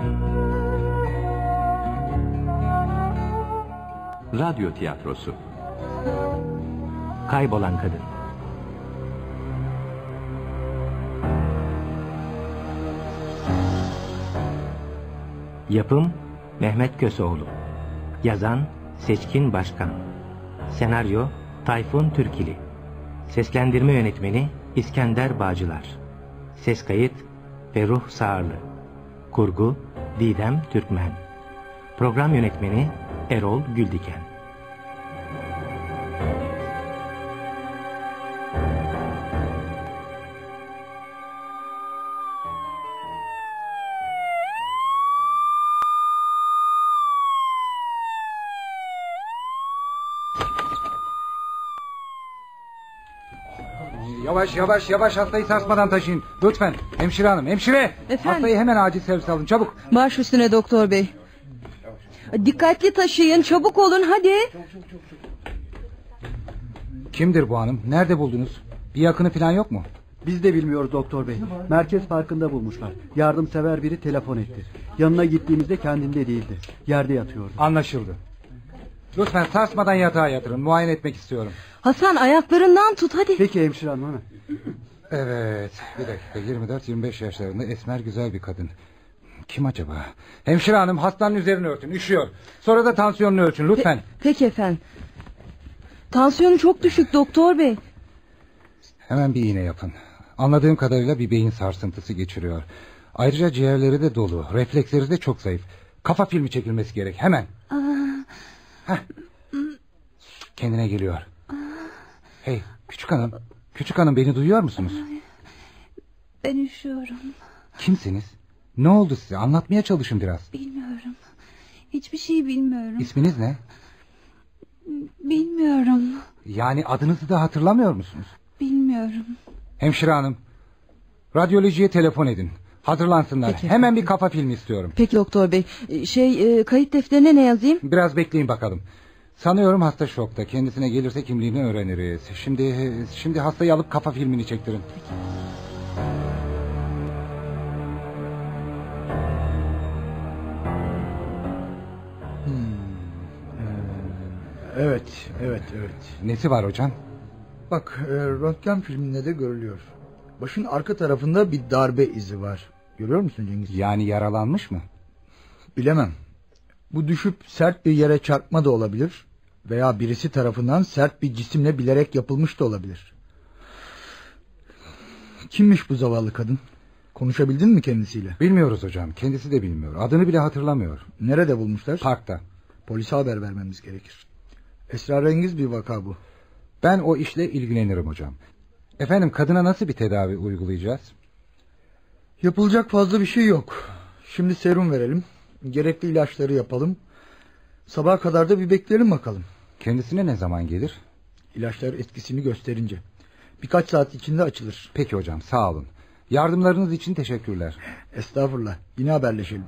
Radyo tiyatrosu. Kaybolan Kadın. Yapım Mehmet Köseoğlu. Yazan Seçkin Başkan. Senaryo Tayfun Türkili. Seslendirme yönetmeni İskender Bağcılar. Ses kayıt Ferruh Sağırlı. Kurgu Didem Türkmen. Program yönetmeni Erol Güldiken. Yavaş hastayı sarsmadan taşıyın. Lütfen hemşire hanım, hemşire. Efendim? Hastayı hemen acil servise alın, çabuk. Baş üstüne doktor bey. Dikkatli taşıyın, çabuk olun hadi. Kimdir bu hanım? Nerede buldunuz? Bir yakını falan yok mu? Biz de bilmiyoruz doktor bey. Merkez parkında bulmuşlar. Yardımsever biri telefon etti. Yanına gittiğimizde kendinde değildi. Yerde yatıyordu. Anlaşıldı. Lütfen sarsmadan yatağa yatırın. Muayene etmek istiyorum. Hasan ayaklarından tut hadi. Peki hemşire hanım hemen. Evet, bir dakika. 24-25 yaşlarında esmer güzel bir kadın. Kim acaba? Hemşire hanım, hastanın üzerini örtün, üşüyor. Sonra da tansiyonunu ölçün lütfen. Peki efendim. Tansiyonu çok düşük doktor bey. Hemen bir iğne yapın. Anladığım kadarıyla bir beyin sarsıntısı geçiriyor. Ayrıca ciğerleri de dolu. Refleksleri de çok zayıf. Kafa filmi çekilmesi gerek hemen. Kendine geliyor. Hey küçük hanım beni duyuyor musunuz? Ben üşüyorum. Kimsiniz? Ne oldu size? Anlatmaya çalışın biraz. Bilmiyorum. Hiçbir şey bilmiyorum. İsminiz ne? Bilmiyorum. Yani adınızı da hatırlamıyor musunuz? Bilmiyorum. Hemşire hanım, radyolojiye telefon edin. Hazırlansınlar. Peki. Hemen bir kafa filmi istiyorum. Peki doktor bey. Kayıt defterine ne yazayım? Biraz bekleyin bakalım. Sanıyorum hasta şokta. Kendisine gelirse kimliğini öğreniriz. Şimdi hastayı alıp kafa filmini çektirin. Evet. Nesi var hocam? Bak röntgen filminde de görülüyor. Başın arka tarafında bir darbe izi var. Görüyor musun Cengiz? Yani yaralanmış mı? Bilemem. Bu düşüp sert bir yere çarpma da olabilir. Veya birisi tarafından sert bir cisimle bilerek yapılmış da olabilir. Kimmiş bu zavallı kadın? Konuşabildin mi kendisiyle? Bilmiyoruz hocam. Kendisi de bilmiyor. Adını bile hatırlamıyor. Nerede bulmuşlar? Parkta. Polise haber vermemiz gerekir. Esrarengiz bir vaka bu. Ben o işle ilgilenirim hocam. Efendim kadına nasıl bir tedavi uygulayacağız? Yapılacak fazla bir şey yok. Şimdi serum verelim. Gerekli ilaçları yapalım. Sabaha kadar da bir bekleyelim bakalım. Kendisine ne zaman gelir? İlaçlar etkisini gösterince. Birkaç saat içinde açılır. Peki hocam, sağ olun. Yardımlarınız için teşekkürler. Estağfurullah. Yine haberleşelim.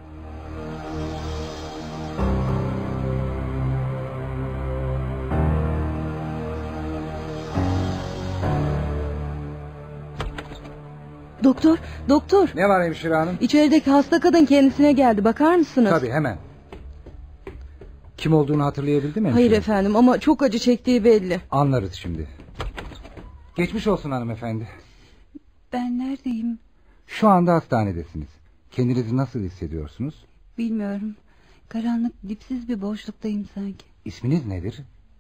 Doktor. Ne var hemşire hanım? İçerideki hasta kadın kendisine geldi. Bakar mısınız? Tabii hemen. Kim olduğunu hatırlayabildin mi? Hayır efendim ama çok acı çektiği belli. Anlarız şimdi. Geçmiş olsun hanımefendi. Ben neredeyim? Şu anda hastanedesiniz. Kendinizi nasıl hissediyorsunuz? Bilmiyorum. Karanlık, dipsiz bir boşluktayım sanki. İsminiz nedir?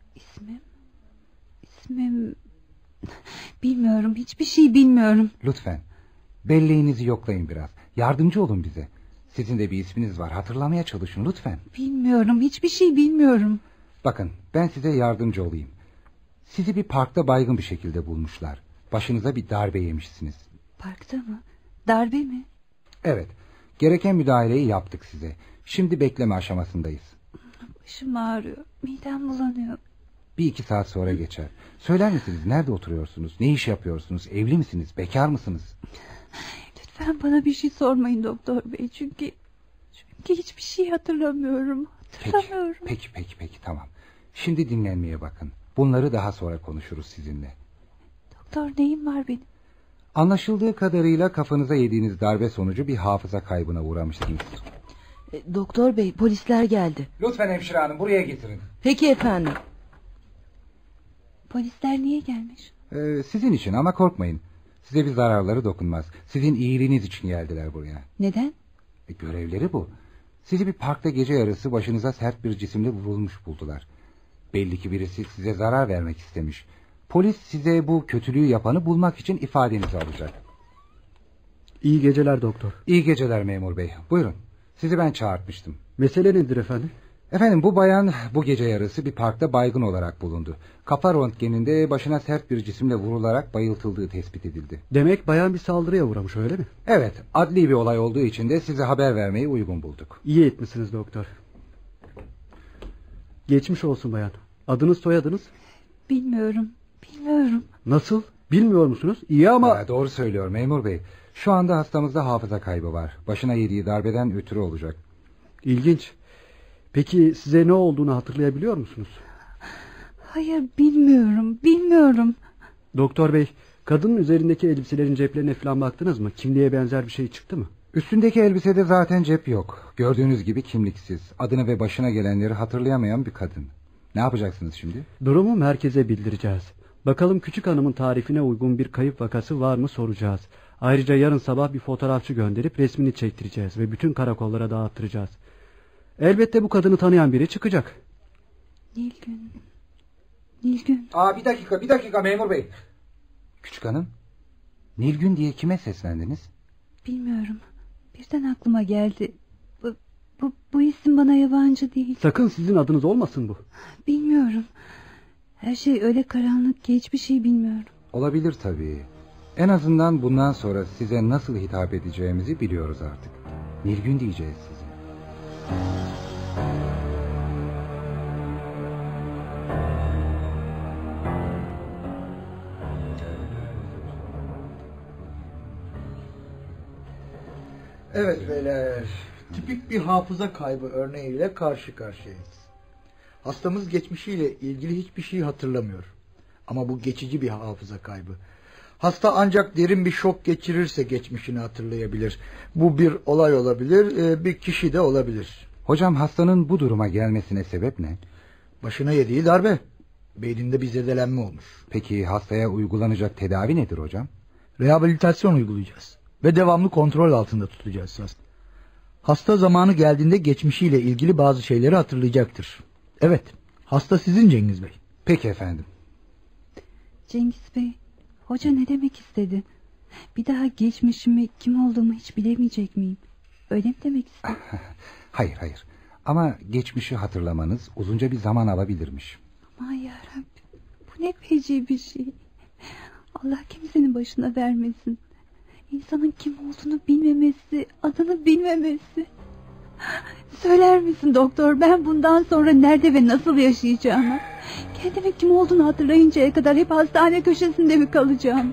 İsmim... Bilmiyorum. Hiçbir şey bilmiyorum. Lütfen. Belleğinizi yoklayın biraz. Yardımcı olun bize. Sizin de bir isminiz var. Hatırlamaya çalışın lütfen. Bilmiyorum. Hiçbir şey bilmiyorum. Bakın ben size yardımcı olayım. Sizi bir parkta baygın bir şekilde bulmuşlar. Başınıza bir darbe yemişsiniz. Parkta mı? Darbe mi? Evet. Gereken müdahaleyi yaptık size. Şimdi bekleme aşamasındayız. Başım ağrıyor. Midem bulanıyor. 1-2 saat sonra geçer. Söyler misiniz nerede oturuyorsunuz? Ne iş yapıyorsunuz? Evli misiniz? Bekar mısınız? Lütfen bana bir şey sormayın doktor bey. Çünkü hiçbir şey hatırlamıyorum. Peki tamam. Şimdi dinlenmeye bakın. Bunları daha sonra konuşuruz sizinle. Doktor neyim var benim? Anlaşıldığı kadarıyla kafanıza yediğiniz darbe sonucu bir hafıza kaybına uğramışsınız. Doktor bey, polisler geldi. Lütfen hemşire hanım, buraya getirin. Peki efendim. Polisler niye gelmiş? Sizin için, ama korkmayın. Size bir zararları dokunmaz. Sizin iyiliğiniz için geldiler buraya. Neden? Görevleri bu. Sizi bir parkta gece yarısı başınıza sert bir cisimle vurulmuş buldular. Belli ki birisi size zarar vermek istemiş. Polis size bu kötülüğü yapanı bulmak için ifadenizi alacak. İyi geceler doktor. İyi geceler memur bey. Buyurun. Sizi ben çağırtmıştım. Mesele nedir efendim? Efendim, bu bayan bu gece yarısı bir parkta baygın olarak bulundu. Kafa röntgeninde başına sert bir cisimle vurularak bayıltıldığı tespit edildi. Demek bayan bir saldırıya uğramış, öyle mi? Evet, adli bir olay olduğu için de size haber vermeyi uygun bulduk. İyi etmişsiniz doktor. Geçmiş olsun bayan. Adınız, soyadınız? Bilmiyorum. Nasıl? Bilmiyor musunuz? İyi ama... Doğru söylüyor memur bey. Şu anda hastamızda hafıza kaybı var. Başına yediği darbeden ötürü olacak. İlginç. Peki size ne olduğunu hatırlayabiliyor musunuz? Hayır, bilmiyorum. Doktor bey, kadının üzerindeki elbiselerin ceplerine falan baktınız mı? Kimliğe benzer bir şey çıktı mı? Üstündeki elbisede zaten cep yok. Gördüğünüz gibi kimliksiz. Adını ve başına gelenleri hatırlayamayan bir kadın. Ne yapacaksınız şimdi? Durumu merkeze bildireceğiz. Bakalım küçük hanımın tarifine uygun bir kayıp vakası var mı soracağız. Ayrıca yarın sabah bir fotoğrafçı gönderip resmini çektireceğiz ve bütün karakollara dağıttıracağız. Elbette bu kadını tanıyan biri çıkacak. Nilgün. Bir dakika memur bey. Küçük hanım, Nilgün diye kime seslendiniz? Bilmiyorum. Birden aklıma geldi. Bu isim bana yabancı değil. Sakın sizin adınız olmasın bu. Bilmiyorum. Her şey öyle karanlık ki hiçbir şey bilmiyorum. Olabilir tabii. En azından bundan sonra size nasıl hitap edeceğimizi biliyoruz artık. Nilgün diyeceğiz size. Evet beyler, tipik bir hafıza kaybı örneğiyle karşı karşıyayız. Hastamız geçmişiyle ilgili hiçbir şey hatırlamıyor. Ama bu geçici bir hafıza kaybı. Hasta ancak derin bir şok geçirirse geçmişini hatırlayabilir. Bu bir olay olabilir, bir kişi de olabilir. Hocam, hastanın bu duruma gelmesine sebep ne? Başına yediği darbe. Beyninde bir zedelenme olmuş. Peki hastaya uygulanacak tedavi nedir hocam? Rehabilitasyon uygulayacağız. Ve devamlı kontrol altında tutacağız. Hasta zamanı geldiğinde geçmişiyle ilgili bazı şeyleri hatırlayacaktır. Evet, hasta sizin Cengiz Bey. Peki efendim. Cengiz Bey, hoca ne demek istedi? Bir daha geçmişimi, kim olduğumu hiç bilemeyecek miyim? Öyle mi demek istedi? Hayır. Ama geçmişi hatırlamanız uzunca bir zaman alabilirmiş. Aman yarabbim, bu ne feci bir şey. Allah kimsenin başına vermesin. İnsanın kim olduğunu bilmemesi, adını bilmemesi. Söyler misin doktor, ben bundan sonra nerede ve nasıl yaşayacağımı? Kendimin kim olduğunu hatırlayıncaya kadar hep hastane köşesinde mi kalacağım?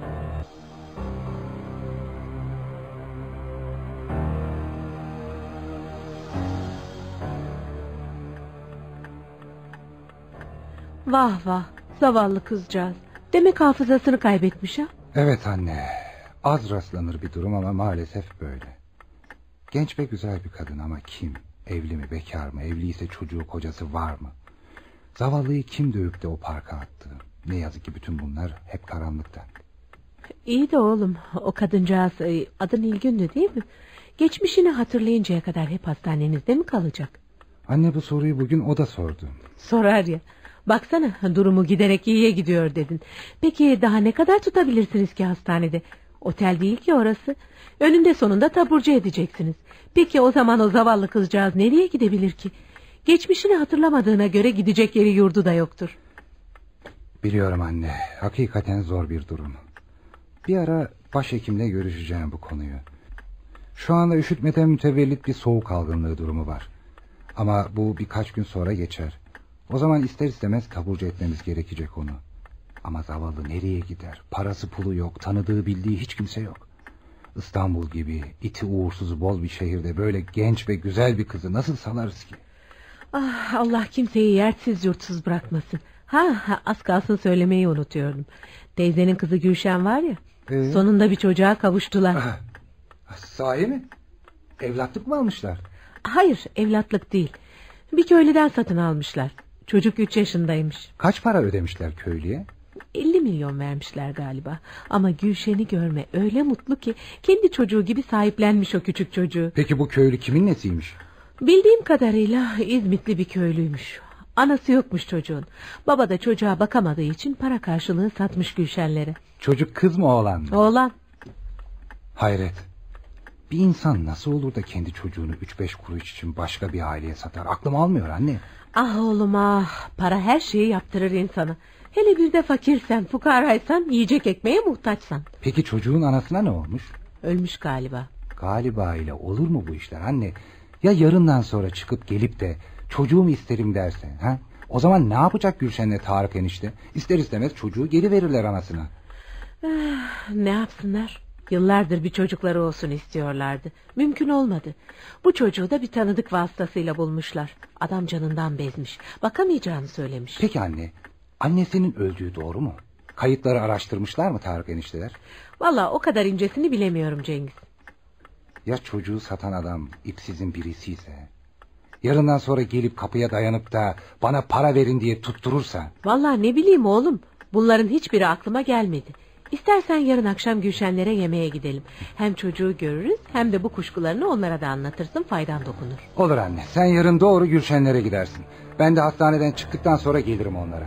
Vah, zavallı kızcağız. Demek hafızasını kaybetmiş ha? Evet anne. Az rastlanır bir durum ama maalesef böyle. Genç ve güzel bir kadın ama kim? Evli mi, bekar mı? Evliyse çocuğu, kocası var mı? Zavallıyı kim dövüp de o parka attı? Ne yazık ki bütün bunlar hep karanlıkta. İyi de oğlum, o kadıncağız adı Nilgün'dü değil mi? Geçmişini hatırlayıncaya kadar hep hastanenizde mi kalacak? Anne, bu soruyu bugün o da sordu. Sorar ya. Baksana, durumu giderek iyiye gidiyor dedin. Peki daha ne kadar tutabilirsiniz ki hastanede? Otel değil ki orası. Önünde sonunda taburcu edeceksiniz. Peki o zaman o zavallı kızcağız nereye gidebilir ki? Geçmişini hatırlamadığına göre gidecek yeri yurdu da yoktur. Biliyorum anne. Hakikaten zor bir durum. Bir ara başhekimle görüşeceğim bu konuyu. Şu anda üşütmeden mütevellit bir soğuk algınlığı durumu var. Ama bu birkaç gün sonra geçer. O zaman ister istemez taburcu etmemiz gerekecek onu. Ama zavallı nereye gider? Parası pulu yok, tanıdığı bildiği hiç kimse yok. İstanbul gibi iti uğursuzu bol bir şehirde böyle genç ve güzel bir kızı nasıl salarız ki? Ah, Allah kimseyi yersiz yurtsuz bırakmasın. Az kalsın söylemeyi unutuyordum. Teyzenin kızı Gülşen var ya. Sonunda bir çocuğa kavuştular. Sahi mi? Evlatlık mı almışlar? Hayır, evlatlık değil. Bir köylüden satın almışlar. Çocuk 3 yaşındaymış. Kaç para ödemişler köylüye? 50 milyon vermişler galiba. Ama Gülşen'i görme öyle mutlu ki kendi çocuğu gibi sahiplenmiş o küçük çocuğu. Peki bu köylü kimin nesiymiş? Bildiğim kadarıyla İzmitli bir köylüymüş. Anası yokmuş çocuğun. Baba da çocuğa bakamadığı için para karşılığı satmış Gülşenlere. Çocuk kız mı oğlan mı? Oğlan. Hayret. Bir insan nasıl olur da kendi çocuğunu 3-5 kuruş için başka bir aileye satar? Aklım almıyor anne. Ah oğlum ah. Para her şeyi yaptırır insanı. Hele bir de fakirsen, fukaraysan, yiyecek ekmeğe muhtaçsan. Peki çocuğun anasına ne olmuş? Ölmüş galiba. Galiba ile olur mu bu işler anne? Ya yarından sonra çıkıp gelip de çocuğumu isterim derse? Ha? O zaman ne yapacak Gülşen'le Tarık enişte? İster istemez çocuğu geri verirler anasına. Ne yapsınlar? Yıllardır bir çocukları olsun istiyorlardı. Mümkün olmadı. Bu çocuğu da bir tanıdık vasıtasıyla bulmuşlar. Adam canından bezmiş. Bakamayacağını söylemiş. Peki anne, annesinin öldüğü doğru mu? Kayıtları araştırmışlar mı Tarık enişteler? Vallahi o kadar incesini bilemiyorum Cengiz. Ya çocuğu satan adam ipsizin birisiyse? Yarından sonra gelip kapıya dayanıp da bana para verin diye tutturursa? Vallahi ne bileyim oğlum. Bunların hiçbiri aklıma gelmedi. İstersen yarın akşam Gülşenlere yemeğe gidelim. Hem çocuğu görürüz hem de bu kuşkularını onlara da anlatırsın, faydan dokunur. Olur anne, sen yarın doğru Gülşenlere gidersin. Ben de hastaneden çıktıktan sonra gelirim onlara.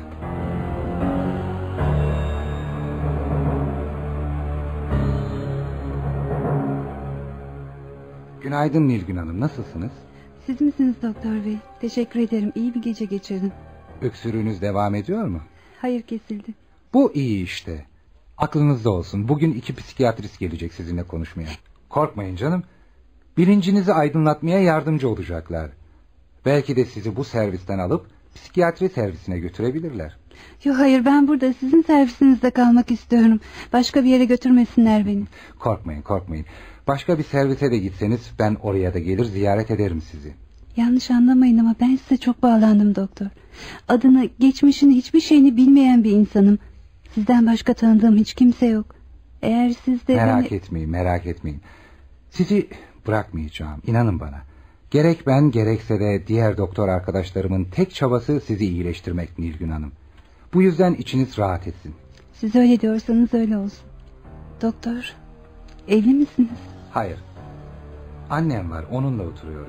Günaydın Nilgün Hanım, nasılsınız? Siz misiniz doktor bey? Teşekkür ederim, iyi bir gece geçirdim. Öksürüğünüz devam ediyor mu? Hayır, kesildi. Bu iyi işte. Aklınızda olsun, bugün 2 psikiyatrist gelecek sizinle konuşmaya. Korkmayın canım. Bilincinizi aydınlatmaya yardımcı olacaklar. Belki de sizi bu servisten alıp psikiyatri servisine götürebilirler. Yok hayır, ben burada sizin servisinizde kalmak istiyorum. Başka bir yere götürmesinler beni. Korkmayın korkmayın. Başka bir servise de gitseniz ben oraya da gelir ziyaret ederim sizi. Yanlış anlamayın ama ben size çok bağlandım doktor. Adını, geçmişini, hiçbir şeyini bilmeyen bir insanım. Sizden başka tanıdığım hiç kimse yok. Eğer siz de... Merak etmeyin. Sizi bırakmayacağım, inanın bana. Gerek ben gerekse de diğer doktor arkadaşlarımın tek çabası sizi iyileştirmek Nilgün Hanım. Bu yüzden içiniz rahat etsin. Siz öyle diyorsanız öyle olsun. Doktor, evli misiniz? Hayır. Annem var, onunla oturuyorum.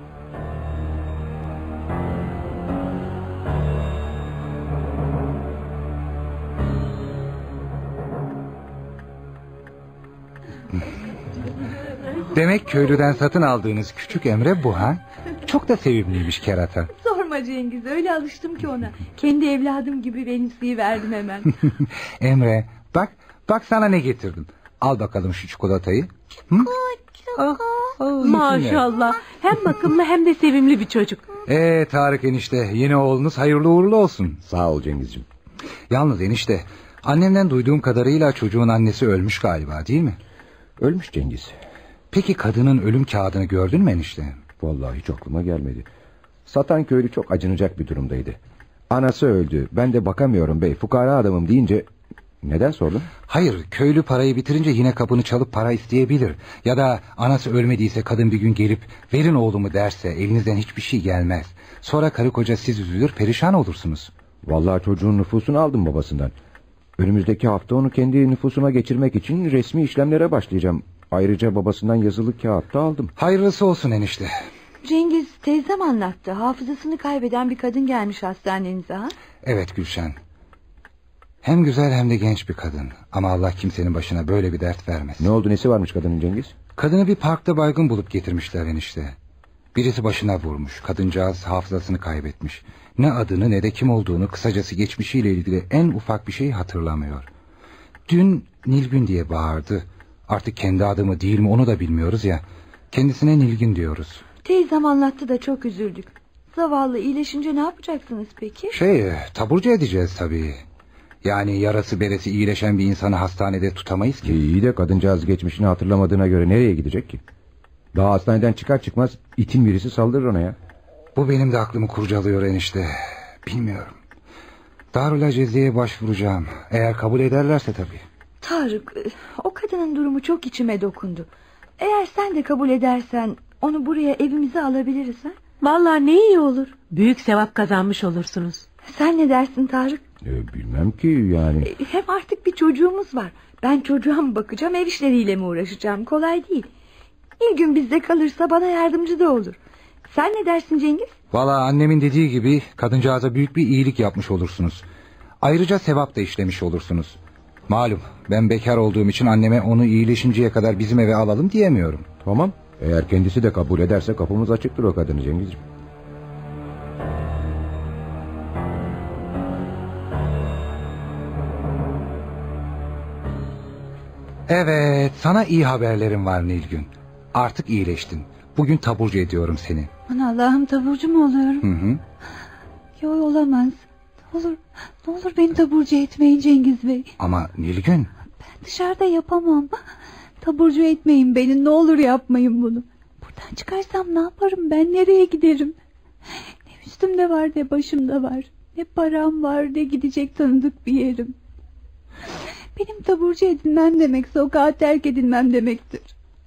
Demek köylüden satın aldığınız küçük Emre bu ha? Çok da sevimliymiş kerata. Sorma Cengiz, öyle alıştım ki ona. Kendi evladım gibi benimseyiverdim hemen. Emre, bak sana ne getirdim. Al bakalım şu çikolatayı. Maşallah, hem bakımlı hem de sevimli bir çocuk. Tarık enişte, yeni oğlunuz hayırlı uğurlu olsun. Sağ ol Cengizciğim. Yalnız enişte, annemden duyduğum kadarıyla çocuğun annesi ölmüş galiba, değil mi? Ölmüş Cengiz. Peki kadının ölüm kağıdını gördün mü enişte? Vallahi hiç aklıma gelmedi. Satan köylü çok acınacak bir durumdaydı. Anası öldü, ben de bakamıyorum bey, fukara adamım deyince... Neden sordun? Hayır, köylü parayı bitirince yine kapını çalıp para isteyebilir. Ya da anası ölmediyse kadın bir gün gelip verin oğlumu derse elinizden hiçbir şey gelmez. Sonra karı koca siz üzülür perişan olursunuz. Vallahi çocuğun nüfusunu aldım babasından. Önümüzdeki hafta onu kendi nüfusuna geçirmek için resmi işlemlere başlayacağım. Ayrıca babasından yazılı kağıt da aldım. Hayırlısı olsun enişte. Cengiz, teyzem anlattı. Hafızasını kaybeden bir kadın gelmiş hastanenize ha? Evet Gülşen. Hem güzel hem de genç bir kadın. Ama Allah kimsenin başına böyle bir dert vermesin. Ne oldu, nesi varmış kadının Cengiz? Kadını bir parkta baygın bulup getirmişler enişte. Birisi başına vurmuş. Kadıncağız hafızasını kaybetmiş. Ne adını ne de kim olduğunu, kısacası geçmişiyle ilgili en ufak bir şey hatırlamıyor. Dün Nilgün diye bağırdı. Artık kendi adı mı değil mi onu da bilmiyoruz ya. Kendisine Nilgün diyoruz. Teyzem anlattı da çok üzüldük. Zavallı, iyileşince ne yapacaksınız peki? Taburcu edeceğiz tabii. Yani yarası beresi iyileşen bir insanı hastanede tutamayız ki. İyi de kadıncağız geçmişini hatırlamadığına göre nereye gidecek ki? Daha hastaneden çıkar çıkmaz itin birisi saldırır ona ya. Bu benim de aklımı kurcalıyor enişte. Bilmiyorum. Darülaceziye'ye başvuracağım. Eğer kabul ederlerse tabii. Tarık, o kadının durumu çok içime dokundu. Eğer sen de kabul edersen onu buraya evimize alabiliriz ha? Vallahi ne iyi olur. Büyük sevap kazanmış olursunuz. Sen ne dersin Tarık? Bilmem ki yani. Hem artık bir çocuğumuz var. Ben çocuğa mı bakacağım, ev işleriyle mi uğraşacağım? Kolay değil. Nilgün bizde kalırsa bana yardımcı da olur. Sen ne dersin Cengiz? Valla annemin dediği gibi kadıncağıza büyük bir iyilik yapmış olursunuz. Ayrıca sevap da işlemiş olursunuz. Malum ben bekar olduğum için anneme onu iyileşinceye kadar bizim eve alalım diyemiyorum. Tamam. Eğer kendisi de kabul ederse kapımız açıktır o kadını Cengizciğim. Evet, sana iyi haberlerim var Nilgün. Artık iyileştin. Bugün taburcu ediyorum seni. Aman Allah'ım, taburcu mu oluyorum? Hı. Yok, olamaz. Ne olur beni taburcu etmeyin Cengiz Bey. Ama Nilgün. Ben dışarıda yapamam. Taburcu etmeyin beni, ne olur yapmayın bunu. Buradan çıkarsam ne yaparım ben, nereye giderim? Ne üstümde var ne başımda var. Ne param var ne gidecek tanıdık bir yerim. Benim taburcu edilmem demek sokağa terk edilmem demektir.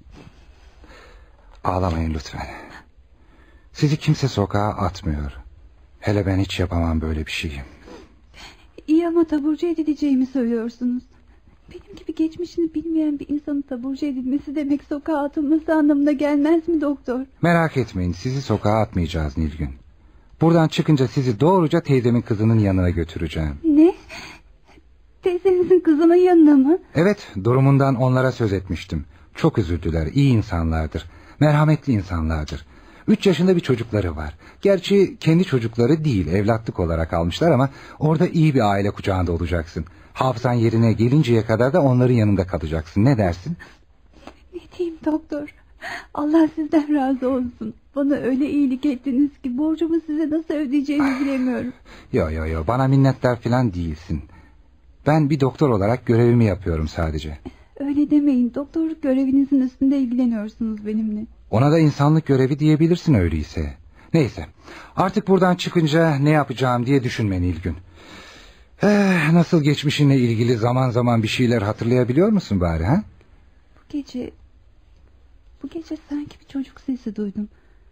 Ağlamayın lütfen. Sizi kimse sokağa atmıyor. Hele ben hiç yapamam böyle bir şeyi. İyi ama taburcu edileceğimi söylüyorsunuz. Benim gibi geçmişini bilmeyen bir insanın taburcu edilmesi demek sokağa atılması anlamına gelmez mi doktor? Merak etmeyin, sizi sokağa atmayacağız Nilgün. Buradan çıkınca sizi doğruca teyzemin kızının yanına götüreceğim. Ne? Teyzenizin kızının yanına mı? Evet, durumundan onlara söz etmiştim. Çok üzüldüler, iyi insanlardır. Merhametli insanlardır. 3 yaşında bir çocukları var. Gerçi kendi çocukları değil, evlatlık olarak almışlar ama orada iyi bir aile kucağında olacaksın. Hafızan yerine gelinceye kadar da onların yanında kalacaksın. Ne dersin? Ne diyeyim doktor? Allah sizden razı olsun. Bana öyle iyilik ettiniz ki borcumu size nasıl ödeyeceğimi bilemiyorum. Yo, bana minnettar falan değilsin. Ben bir doktor olarak görevimi yapıyorum sadece. Öyle demeyin, doktorluk görevinizin üstünde ilgileniyorsunuz benimle. Ona da insanlık görevi diyebilirsin öyleyse. Neyse, artık buradan çıkınca ne yapacağım diye düşünme Nilgün. Nasıl geçmişinle ilgili zaman zaman bir şeyler hatırlayabiliyor musun bari ha? Bu gece sanki bir çocuk sesi duydum.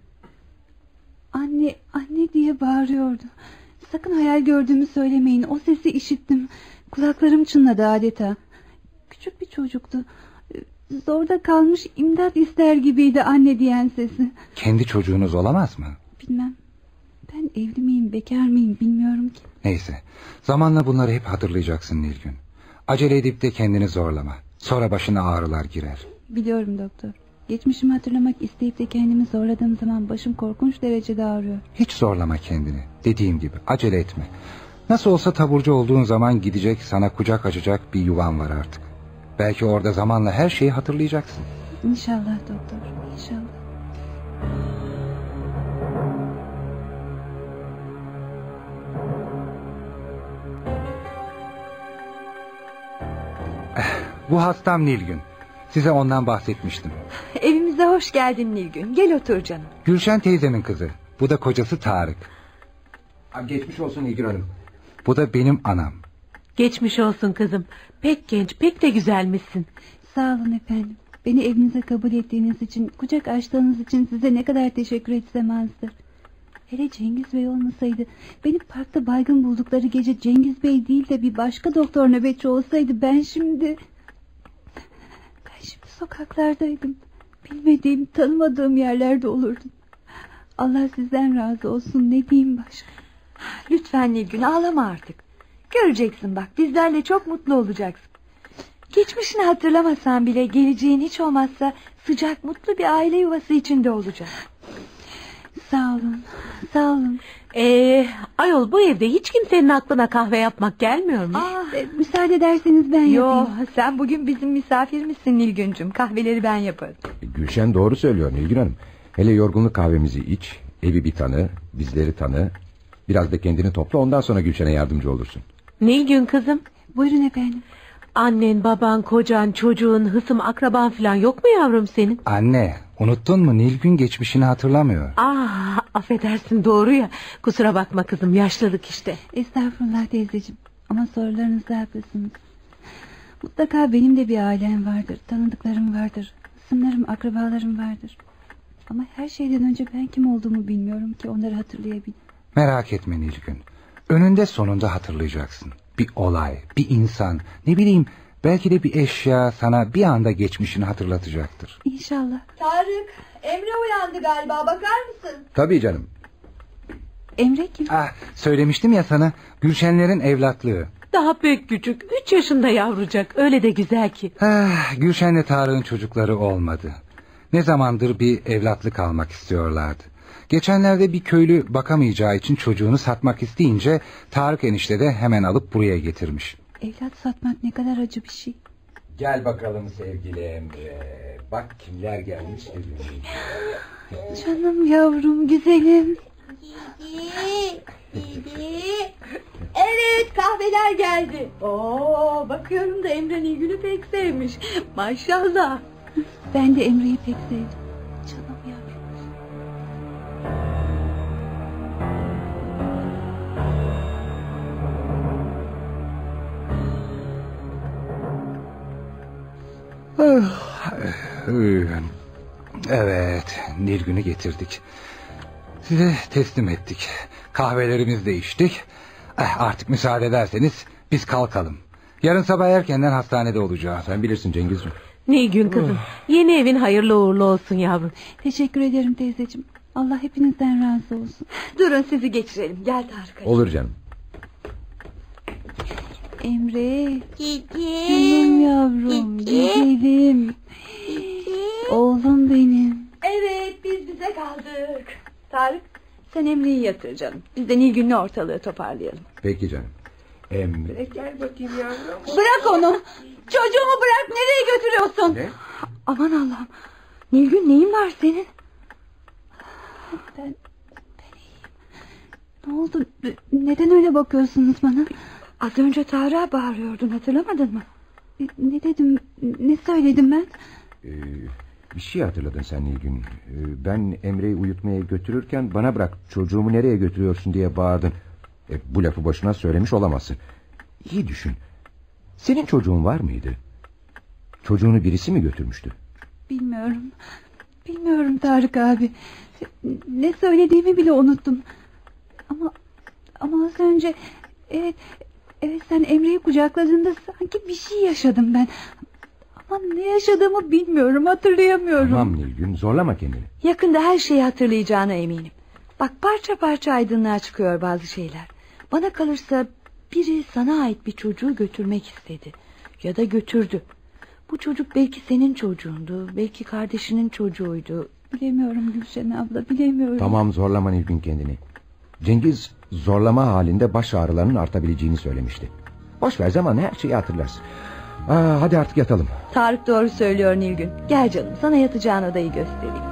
Anne, anne diye bağırıyordu. Sakın hayal gördüğümü söylemeyin, o sesi işittim. Kulaklarım çınladı adeta. Küçük bir çocuktu. Zorda kalmış, imdat ister gibiydi anne diyen sesi. Kendi çocuğunuz olamaz mı? Bilmem. Ben evli miyim, bekar mıyım bilmiyorum ki. Neyse, zamanla bunları hep hatırlayacaksın Nilgün. Acele edip de kendini zorlama. Sonra başına ağrılar girer. Biliyorum doktor. Geçmişimi hatırlamak isteyip de kendimi zorladığım zaman başım korkunç derecede ağrıyor. Hiç zorlama kendini. Dediğim gibi acele etme. Nasıl olsa taburcu olduğun zaman gidecek, sana kucak açacak bir yuvan var artık. Belki orada zamanla her şeyi hatırlayacaksın. İnşallah doktor, inşallah. Bu hastam Nilgün. Size ondan bahsetmiştim. Evimize hoş geldin Nilgün. Gel otur canım. Gülşen teyzemin kızı. Bu da kocası Tarık. Geçmiş olsun Nilgün Hanım. Bu da benim anam. Geçmiş olsun kızım. Pek genç, pek de güzelmişsin. Sağ olun efendim. Beni evinize kabul ettiğiniz için, kucak açtığınız için size ne kadar teşekkür etsem azdır. Hele Cengiz Bey olmasaydı, beni parkta baygın buldukları gece Cengiz Bey değil de bir başka doktor nöbetçi olsaydı ben şimdi sokaklardaydım. Bilmediğim, tanımadığım yerlerde olurdum. Allah sizden razı olsun, ne diyeyim başka. Lütfen Nilgün, ağlama artık. Göreceksin bak, bizlerle çok mutlu olacaksın. Geçmişini hatırlamasan bile geleceğin hiç olmazsa sıcak mutlu bir aile yuvası içinde olacak. Sağ olun, sağ olun. Ayol, bu evde hiç kimsenin aklına kahve yapmak gelmiyor mu? Müsaade ederseniz ben yapayım. Sen bugün bizim misafirimizsin Nilgüncüm. Kahveleri ben yaparım. Gülşen doğru söylüyor Nilgün Hanım. Hele yorgunluk kahvemizi iç, evi bir tanı, bizleri tanı. Biraz da kendini topla, ondan sonra Gülşen'e yardımcı olursun. Nilgün kızım. Buyurun efendim. Annen, baban, kocan, çocuğun, hısım, akraban falan yok mu yavrum senin? Anne, unuttun mu? Nilgün geçmişini hatırlamıyor. Affedersin, doğru ya. Kusura bakma kızım, yaşlılık işte. Estağfurullah teyzeciğim. Ama sorularınızda haklısınız. Mutlaka benim de bir ailem vardır, tanıdıklarım vardır, sınırım, akrabalarım vardır. Ama her şeyden önce ben kim olduğumu bilmiyorum ki onları hatırlayabileyim. Merak etme Nilgün. Önünde sonunda hatırlayacaksın. Bir olay, bir insan, ne bileyim, belki de bir eşya sana bir anda geçmişini hatırlatacaktır. İnşallah. Tarık, Emre uyandı galiba, bakar mısın? Tabii canım. Emre kim? Söylemiştim ya sana, Gülşenlerin evlatlığı. Daha pek küçük, 3 yaşında yavrucak, öyle de güzel ki. Gülşen'le Tarık'ın çocukları olmadı. Ne zamandır bir evlatlık almak istiyorlardı. Geçenlerde bir köylü bakamayacağı için çocuğunu satmak isteyince Tarık enişte de hemen alıp buraya getirmiş. Evlat satmak ne kadar acı bir şey. Gel bakalım sevgili Emre. Bak kimler gelmiş evine. Canım yavrum, güzelim. Evet, kahveler geldi. Oo, bakıyorum da Emre Nilgün'ü pek sevmiş. Maşallah. Ben de Emre'yi pek sevdim. Canım yavrum. Evet, Nilgün'ü getirdik. Size teslim ettik. Kahvelerimizi de içtik. Artık müsaade ederseniz biz kalkalım. Yarın sabah erkenden hastanede olacağız. Sen bilirsin Cengizciğim. Nilgün kızım, yeni evin hayırlı uğurlu olsun yavrum. Teşekkür ederim teyzeciğim. Allah hepinizden razı olsun. Durun sizi geçirelim. Gel Tarık. Olur canım. Emre. Canım yavrum. Güzelim. Oğlum benim. Evet, biz bize kaldık. Tarık, sen Emre'yi yatır canım. Biz de Nilgün'le ortalığı toparlayalım. Peki canım. Emre gel bakayım yavrum. Bırak onu. Çocuğumu bırak, nereye götürüyorsun? Ne? Aman Allah'ım. Nilgün, neyin var senin? Ben iyiyim. Ne oldu? Neden öyle bakıyorsunuz bana? Az önce Tarık'a bağırıyordun, hatırlamadın mı? Ne dedim? Ne söyledim ben? Bir şey hatırladın sen Nilgün. Ben Emre'yi uyutmaya götürürken bana bırak çocuğumu nereye götürüyorsun diye bağırdın. Bu lafı boşuna söylemiş olamazsın. İyi düşün. Senin çocuğun var mıydı? Çocuğunu birisi mi götürmüştü? Bilmiyorum. Bilmiyorum Tarık abi. Ne söylediğimi bile unuttum. Ama az önce evet sen Emre'yi kucakladığında sanki bir şey yaşadım ben. Ama ne yaşadığımı bilmiyorum, hatırlayamıyorum. Tamam Nilgün, zorlama kendini. Yakında her şeyi hatırlayacağına eminim. Bak, parça parça aydınlığa çıkıyor bazı şeyler. Bana kalırsa biri sana ait bir çocuğu götürmek istedi. Ya da götürdü. Bu çocuk belki senin çocuğundu. Belki kardeşinin çocuğuydu. Bilemiyorum Gülşen abla, bilemiyorum. Tamam, zorlama Nilgün kendini. Cengiz zorlama halinde baş ağrılarının artabileceğini söylemişti. Boş ver, zamanla her şeyi hatırlarsın. Hadi artık yatalım. Tarık doğru söylüyor Nilgün. Gel canım, sana yatacağın odayı göstereyim.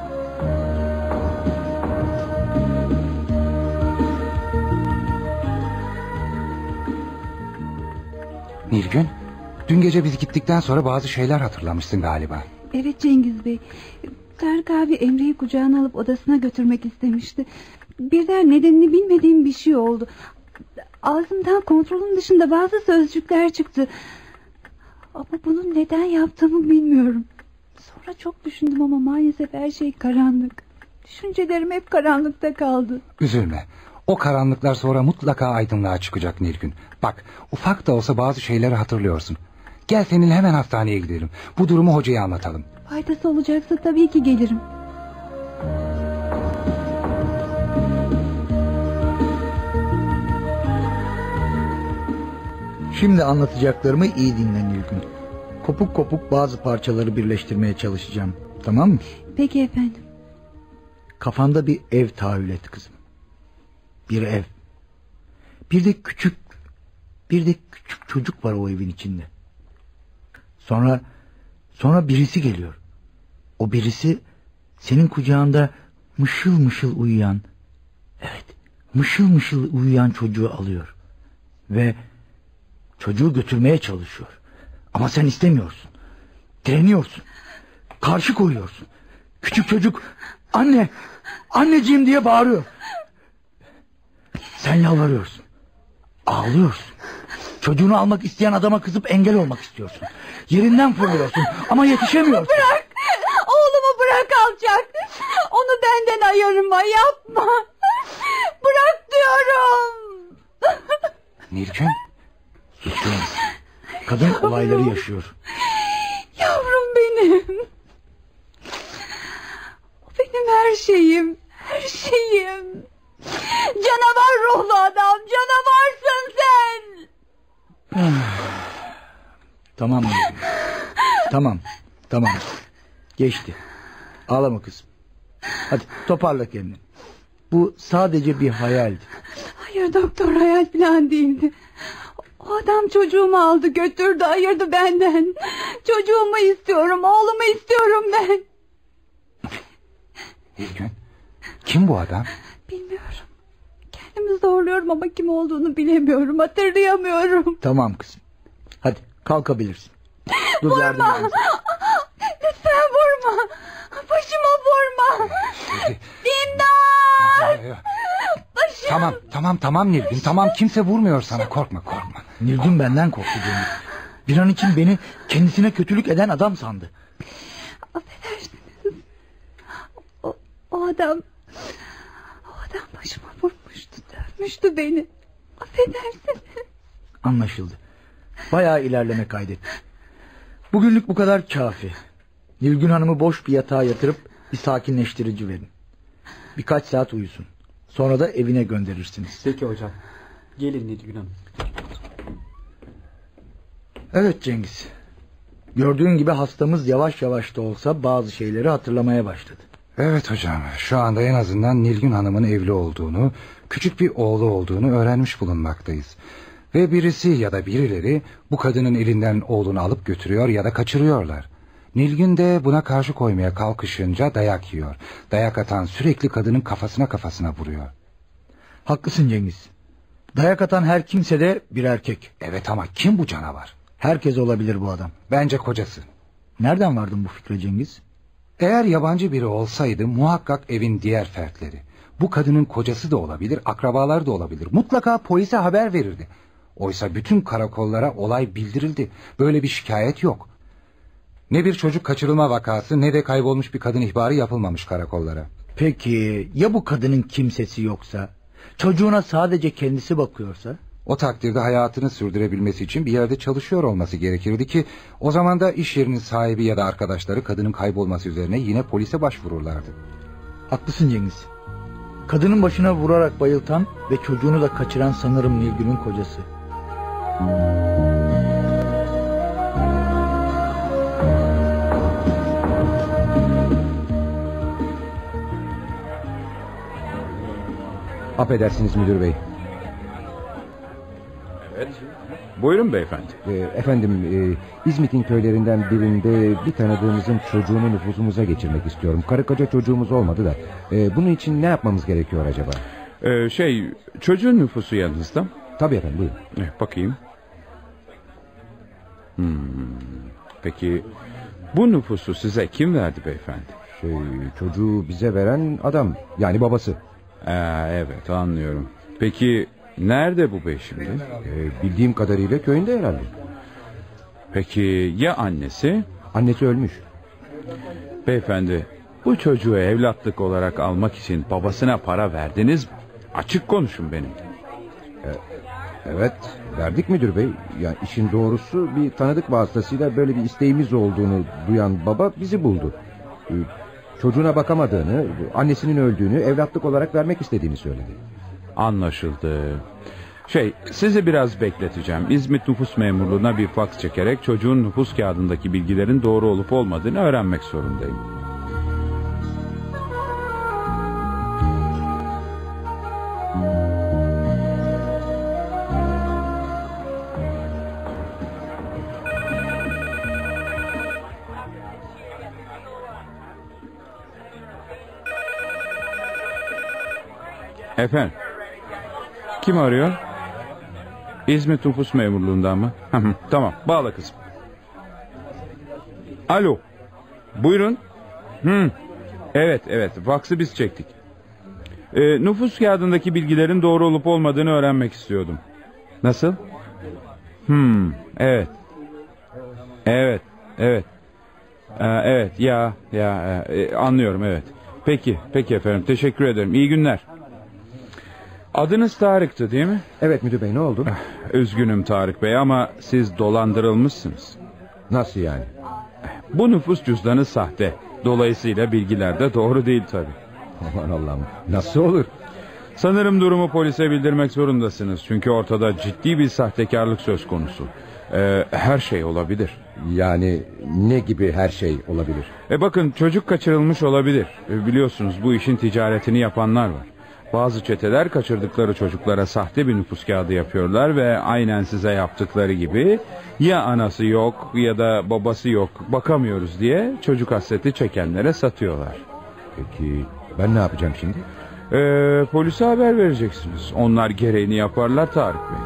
Nilgün, dün gece biz gittikten sonra bazı şeyler hatırlamışsın galiba. Evet Cengiz Bey. Tarık abi Emre'yi kucağına alıp odasına götürmek istemişti. Birden nedenini bilmediğim bir şey oldu. Ağzımdan kontrolüm dışında bazı sözcükler çıktı. Ama bunu neden yaptığımı bilmiyorum. Sonra çok düşündüm ama maalesef her şey karanlık. Düşüncelerim hep karanlıkta kaldı. Üzülme. O karanlıklar sonra mutlaka aydınlığa çıkacak Nilgün. Bak, ufak da olsa bazı şeyleri hatırlıyorsun. Gel seninle hemen hastaneye gidelim. Bu durumu hocaya anlatalım. Faydası olacaksa tabii ki gelirim. Şimdi anlatacaklarımı iyi dinle Nilgün. Kopuk kopuk bazı parçaları birleştirmeye çalışacağım. Tamam mı? Peki efendim. Kafanda bir ev tahayyül et kızım. Bir ev. Bir de küçük çocuk var o evin içinde. Sonra birisi geliyor. O birisi senin kucağında mışıl mışıl uyuyan, evet, mışıl mışıl uyuyan çocuğu alıyor. Ve çocuğu götürmeye çalışıyor. Ama sen istemiyorsun. Direniyorsun. Karşı koyuyorsun. Küçük çocuk anne, anneciğim diye bağırıyor. Sen yalvarıyorsun. Ağlıyorsun. Çocuğunu almak isteyen adama kızıp engel olmak istiyorsun. Yerinden fırlıyorsun ama yetişemiyorsun. Bırak! Oğlumu bırak alçak! Onu benden ayırma, yapma! Bırak diyorum! Nilgün. Suçlu. Kadın olayları yaşıyor. Yavrum benim! O benim her şeyim, her şeyim! Canavar ruhlu adam, canavarsın sen! Tamam Nilgün. Tamam. Geçti. Ağlama kızım. Hadi toparla kendini. Bu sadece bir hayaldi. Hayır doktor, hayal falan değildi. O adam çocuğumu aldı götürdü, ayırdı benden. Çocuğumu istiyorum, oğlumu istiyorum ben. Nilgün. Kim bu adam? Bilmiyorum. Kendimi zorluyorum ama kim olduğunu bilemiyorum, hatırlayamıyorum. Tamam kızım. Hadi kalkabilirsin. Dur yardım edeyim. Lütfen vurma. Başıma vurma. İmdat! Başım. Tamam Nilgün. Tamam, kimse vurmuyor sana. Korkma. Nilgün benden korktu Cengiz. Bir an için beni kendisine kötülük eden adam sandı. Affedersiniz. O adam başıma vurmuştu, dövmüştü beni. Affedersiniz. Anlaşıldı. Bayağı ilerleme kaydetti. Bugünlük bu kadar kafi. Nilgün Hanım'ı boş bir yatağa yatırıp bir sakinleştirici verin. Birkaç saat uyusun. Sonra da evine gönderirsiniz. Peki hocam. Gelin Nilgün Hanım. Evet Cengiz. Gördüğün gibi hastamız yavaş yavaş da olsa bazı şeyleri hatırlamaya başladı. Evet hocam. Şu anda en azından Nilgün Hanım'ın evli olduğunu, küçük bir oğlu olduğunu öğrenmiş bulunmaktayız. Ve birisi ya da birileri bu kadının elinden oğlunu alıp götürüyor ya da kaçırıyorlar. Nilgün de buna karşı koymaya kalkışınca dayak yiyor. Dayak atan sürekli kadının kafasına vuruyor. Haklısın Cengiz. Dayak atan her kimse de bir erkek. Evet ama kim bu canavar? Herkes olabilir bu adam. Bence kocası. Nereden vardın bu fikre Cengiz? Eğer yabancı biri olsaydı muhakkak evin diğer fertleri. Bu kadının kocası da olabilir, akrabalar da olabilir. Mutlaka polise haber verirdi. Oysa bütün karakollara olay bildirildi. Böyle bir şikayet yok. Ne bir çocuk kaçırılma vakası ne de kaybolmuş bir kadın ihbarı yapılmamış karakollara. Peki ya bu kadının kimsesi yoksa? Çocuğuna sadece kendisi bakıyorsa? O takdirde hayatını sürdürebilmesi için bir yerde çalışıyor olması gerekirdi ki o zaman da iş yerinin sahibi ya da arkadaşları kadının kaybolması üzerine yine polise başvururlardı. Haklısın Cengiz. Kadının başına vurarak bayıltan ve çocuğunu da kaçıran sanırım Nilgün'ün kocası. Affedersiniz müdür bey. Evet. Buyurun beyefendi. Efendim İzmit'in köylerinden birinde bir tanıdığımızın çocuğunu nüfusumuza geçirmek istiyorum. Karı koca çocuğumuz olmadı da. Bunun için ne yapmamız gerekiyor acaba? Çocuğun nüfusu yanınızda. Tabii efendim, buyurun. Bakayım. Peki bu nüfusu size kim verdi beyefendi? Çocuğu bize veren adam, yani babası. Evet, anlıyorum. Peki nerede bu bey şimdi? Bildiğim kadarıyla köyünde herhalde. Peki ya annesi? Annesi ölmüş. Beyefendi, bu çocuğu evlatlık olarak almak için babasına para verdiniz mi? Açık konuşun benim. Evet, verdik müdür bey. Yani işin doğrusu bir tanıdık vasıtasıyla böyle bir isteğimiz olduğunu duyan baba bizi buldu. Çocuğuna bakamadığını, annesinin öldüğünü evlatlık olarak vermek istediğini söyledi. Anlaşıldı. Sizi biraz bekleteceğim. İzmit Nüfus Memurluğu'na bir faks çekerek çocuğun nüfus kağıdındaki bilgilerin doğru olup olmadığını öğrenmek zorundayım. Efendim? Kim arıyor? İzmit Nüfus Memurluğu'ndan mı? Tamam, bağla kızım. Alo. Buyurun. Evet, faksı biz çektik. Nüfus kağıdındaki bilgilerin doğru olup olmadığını öğrenmek istiyordum. Nasıl? Evet. Evet. Evet. Evet ya anlıyorum, evet. Peki efendim, teşekkür ederim. İyi günler. Adınız Tarık'tı değil mi? Evet müdür bey, ne oldu? Üzgünüm Tarık Bey ama siz dolandırılmışsınız. Nasıl yani? Bu nüfus cüzdanı sahte. Dolayısıyla bilgiler de doğru değil tabii. Aman Allah'ım, nasıl olur? Sanırım durumu polise bildirmek zorundasınız. Çünkü ortada ciddi bir sahtekarlık söz konusu. Her şey olabilir. Yani ne gibi her şey olabilir? Bakın, çocuk kaçırılmış olabilir. Biliyorsunuz bu işin ticaretini yapanlar var. Bazı çeteler kaçırdıkları çocuklara sahte bir nüfus kağıdı yapıyorlar ve aynen size yaptıkları gibi ya anası yok ya da babası yok, bakamıyoruz diye çocuk hasreti çekenlere satıyorlar. Peki ben ne yapacağım şimdi? Polise haber vereceksiniz. Onlar gereğini yaparlar Tarık Bey.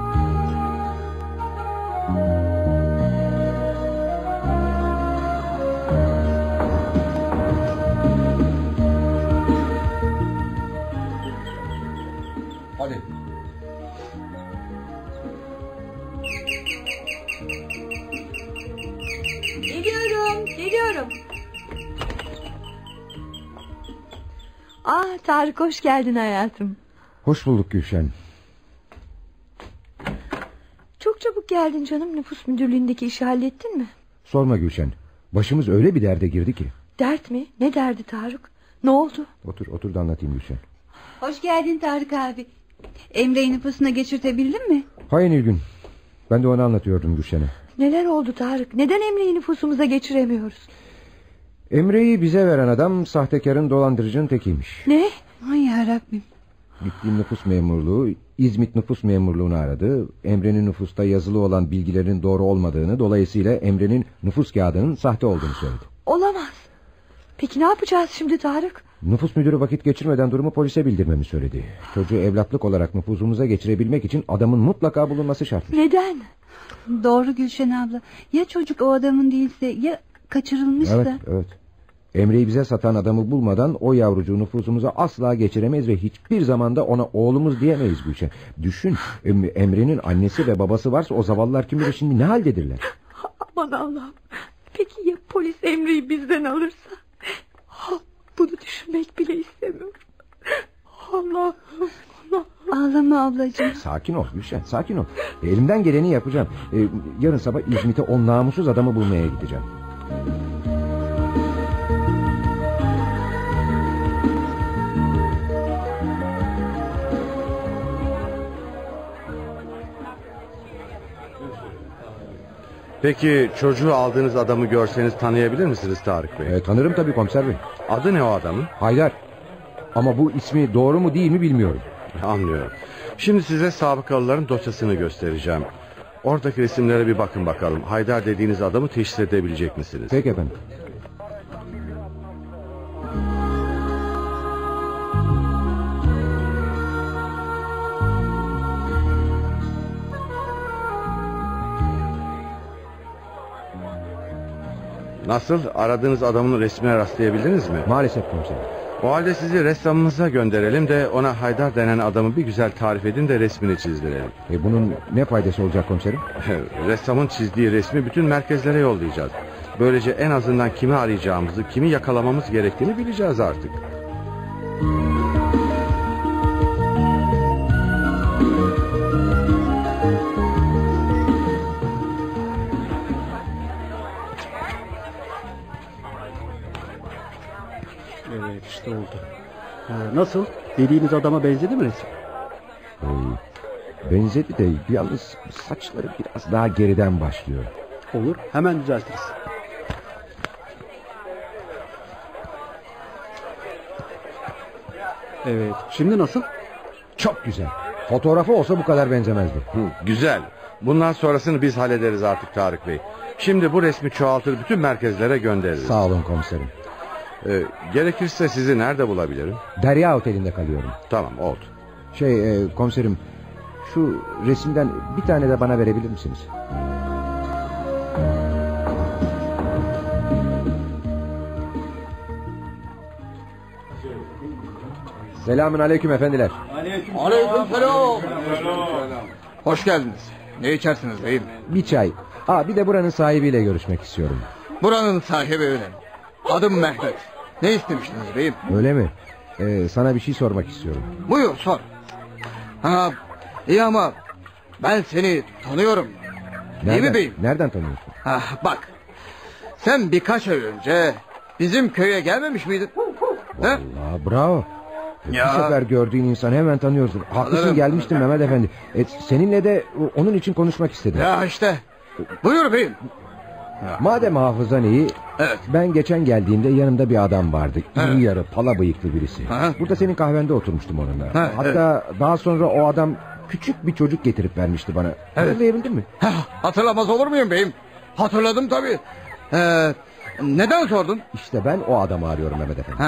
Hadi. Geliyorum. Tarık, hoş geldin hayatım. Hoş bulduk Gülşen. Çok çabuk geldin canım. Nüfus müdürlüğündeki işi hallettin mi? Sorma Gülşen. Başımız öyle bir derde girdi ki. Dert mi? Ne derdi Tarık? Ne oldu? Otur da anlatayım Gülşen. Hoş geldin Tarık abi. Emre'yi nüfusuna geçirtebildin mi? Hayır Nilgün. Ben de onu anlatıyordum Gülşen'e. Neler oldu Tarık? Neden Emre'yi nüfusumuza geçiremiyoruz? Emre'yi bize veren adam sahtekarın, dolandırıcının tekiymiş. Ne? Ay yarabbim. Gittiğim nüfus memurluğu İzmit nüfus memurluğunu aradı. Emre'nin nüfusta yazılı olan bilgilerin doğru olmadığını, dolayısıyla Emre'nin nüfus kağıdının sahte olduğunu söyledi. Olamaz. Peki ne yapacağız şimdi Tarık? Nüfus müdürü vakit geçirmeden durumu polise bildirmemi söyledi. Çocuğu evlatlık olarak nüfusumuza geçirebilmek için adamın mutlaka bulunması şartmış. Neden? Doğru Gülşen abla. Ya çocuk o adamın değilse, ya kaçırılmış da. Evet. Emre'yi bize satan adamı bulmadan o yavrucuğu nüfusumuza asla geçiremeyiz ve hiçbir zamanda ona oğlumuz diyemeyiz Gülşen. Düşün, Emre'nin annesi ve babası varsa o zavallılar kim bilir şimdi ne haldedirler. Aman Allah'ım. Peki ya polis Emre'yi bizden alırsa? Bunu düşünmek bile istemiyorum. Allah'ım. Ağlama ablacığım. Sakin ol Gülşen, sakin ol. Elimden geleni yapacağım. Yarın sabah İzmit'e o namussuz adamı bulmaya gideceğim. Peki çocuğu aldığınız adamı görseniz tanıyabilir misiniz Tarık Bey? Tanırım tabii komiser bey. Adı ne o adamın? Haydar. Ama bu ismi doğru mu değil mi bilmiyorum. Anlıyorum. Şimdi size sabıkalıların dosyasını göstereceğim. Oradaki resimlere bir bakın bakalım. Haydar dediğiniz adamı teşhis edebilecek misiniz? Peki efendim. Nasıl? Aradığınız adamın resmine rastlayabildiniz mi? Maalesef komiserim. O halde sizi ressamımıza gönderelim de ona Haydar denen adamı bir güzel tarif edin de resmini çizdirelim. Bunun ne faydası olacak komiserim? Ressamın çizdiği resmi bütün merkezlere yollayacağız. Böylece en azından kimi arayacağımızı, kimi yakalamamız gerektiğini bileceğiz artık. Evet, işte oldu. Nasıl? Dediğiniz adama benzedi mi resim? Benzedi de yalnız saçları biraz daha geriden başlıyor. Olur, hemen düzeltiriz. Evet, şimdi nasıl? Çok güzel. Fotoğrafı olsa bu kadar benzemezdi. Güzel. Bundan sonrasını biz hallederiz artık Tarık Bey. Şimdi bu resmi çoğaltır bütün merkezlere göndeririz. Sağ olun komiserim. Gerekirse sizi nerede bulabilirim? Derya Oteli'nde kalıyorum. Tamam, oldu. Komiserim, şu resimden bir tane de bana verebilir misiniz? Selamün aleyküm efendiler. Aleykümselam. Hoş geldiniz. Ne içersiniz beyim? Bir çay. Bir de buranın sahibiyle görüşmek istiyorum. Buranın sahibi benim. Adım Mehmet. Ne istemiştiniz beyim? Öyle mi? Sana bir şey sormak istiyorum. Buyur sor. İyi ama ben seni tanıyorum. Değil mi beyim? Nereden tanıyorsun? Bak. Sen birkaç ay önce bizim köye gelmemiş miydin? Vallahi bravo. Ya. Bir sefer gördüğün insanı hemen tanıyorsun. Haklısın, Tanırım. gelmiştim Mehmet Efendi. Seninle de onun için konuşmak istedim. Ya işte. Buyur beyim. Madem hafızan iyi, Evet. ben geçen geldiğimde yanımda bir adam vardı. İri yarı, pala bıyıklı birisi. Burada senin kahvende oturmuştum onunla. Hatta daha sonra o adam küçük bir çocuk getirip vermişti bana. Hatırlayabildin mi? Hatırlamaz olur muyum beyim? Hatırladım tabii. Neden sordun? İşte ben o adamı arıyorum Mehmet Efendi.